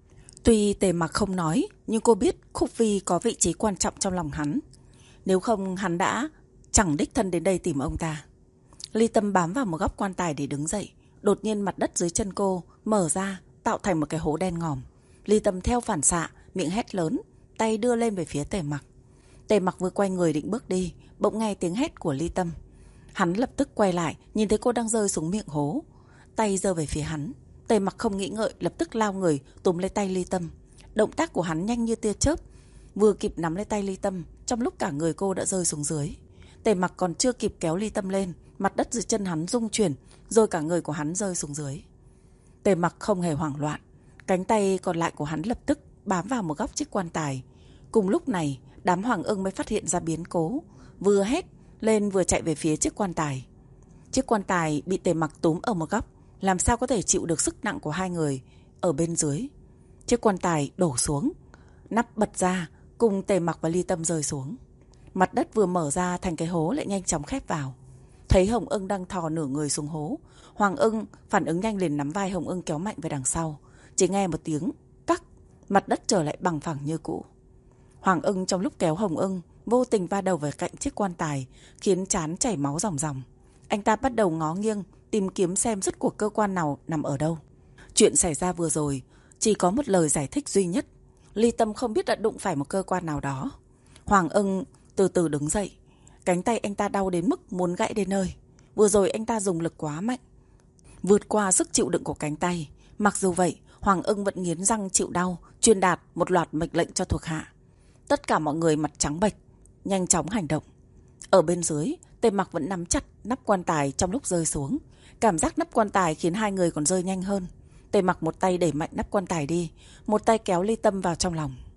Tuy Tề Mặc không nói, nhưng cô biết Khúc Vi có vị trí quan trọng trong lòng hắn. Nếu không hắn đã chẳng đích thân đến đây tìm ông ta. Ly Tâm bám vào một góc quan tài để đứng dậy. Đột nhiên mặt đất dưới chân cô mở ra, tạo thành một cái hố đen ngòm. Ly Tâm theo phản xạ, miệng hét lớn, tay đưa lên về phía Tề Mặc. Tề Mặc vừa quay người định bước đi, bỗng nghe tiếng hét của Ly Tâm. Hắn lập tức quay lại, nhìn thấy cô đang rơi xuống miệng hố, tay giơ về phía hắn. Tề Mặc không nghĩ ngợi, lập tức lao người túm lấy tay Ly Tâm. Động tác của hắn nhanh như tia chớp, vừa kịp nắm lấy tay Ly Tâm, trong lúc cả người cô đã rơi xuống dưới. Tề Mặc còn chưa kịp kéo Ly Tâm lên, mặt đất dưới chân hắn rung chuyển, rồi cả người của hắn rơi xuống dưới. Tề Mặc không hề hoảng loạn, cánh tay còn lại của hắn lập tức bám vào một góc chiếc quan tài. Cùng lúc này, đám Hoàng Ưng mới phát hiện ra biến cố, vừa hét lên vừa chạy về phía chiếc quan tài. Chiếc quan tài bị Tề Mặc túm ở một góc, làm sao có thể chịu được sức nặng của hai người ở bên dưới. Chiếc quan tài đổ xuống, nắp bật ra, cùng Tề Mặc và Ly Tâm rơi xuống. Mặt đất vừa mở ra thành cái hố lại nhanh chóng khép vào. Thấy Hồng Ưng đang thò nửa người xuống hố, Hoàng Ưng phản ứng nhanh liền nắm vai Hồng Ưng kéo mạnh về đằng sau. Chỉ nghe một tiếng cắc, mặt đất trở lại bằng phẳng như cũ. Hoàng Ưng trong lúc kéo Hồng Ưng vô tình va đầu vào cạnh chiếc quan tài, khiến trán chảy máu ròng ròng. Anh ta bắt đầu ngó nghiêng tìm kiếm xem rốt cuộc cơ quan nào nằm ở đâu. Chuyện xảy ra vừa rồi chỉ có một lời giải thích duy nhất. Ly Tâm không biết đã đụng phải một cơ quan nào đó. Hoàng Ưng từ từ đứng dậy, cánh tay anh ta đau đến mức muốn gãy đến nơi. Vừa rồi anh ta dùng lực quá mạnh, vượt qua sức chịu đựng của cánh tay. Mặc dù vậy, Hoàng Ưng vẫn nghiến răng chịu đau, truyền đạt một loạt mệnh lệnh cho thuộc hạ. Tất cả mọi người mặt trắng bệch, nhanh chóng hành động. Ở bên dưới, Tề Mặc vẫn nắm chặt nắp quan tài trong lúc rơi xuống. Cảm giác nắp quan tài khiến hai người còn rơi nhanh hơn. Tề Mặc một tay đẩy mạnh nắp quan tài đi, một tay kéo Ly Tâm vào trong lòng.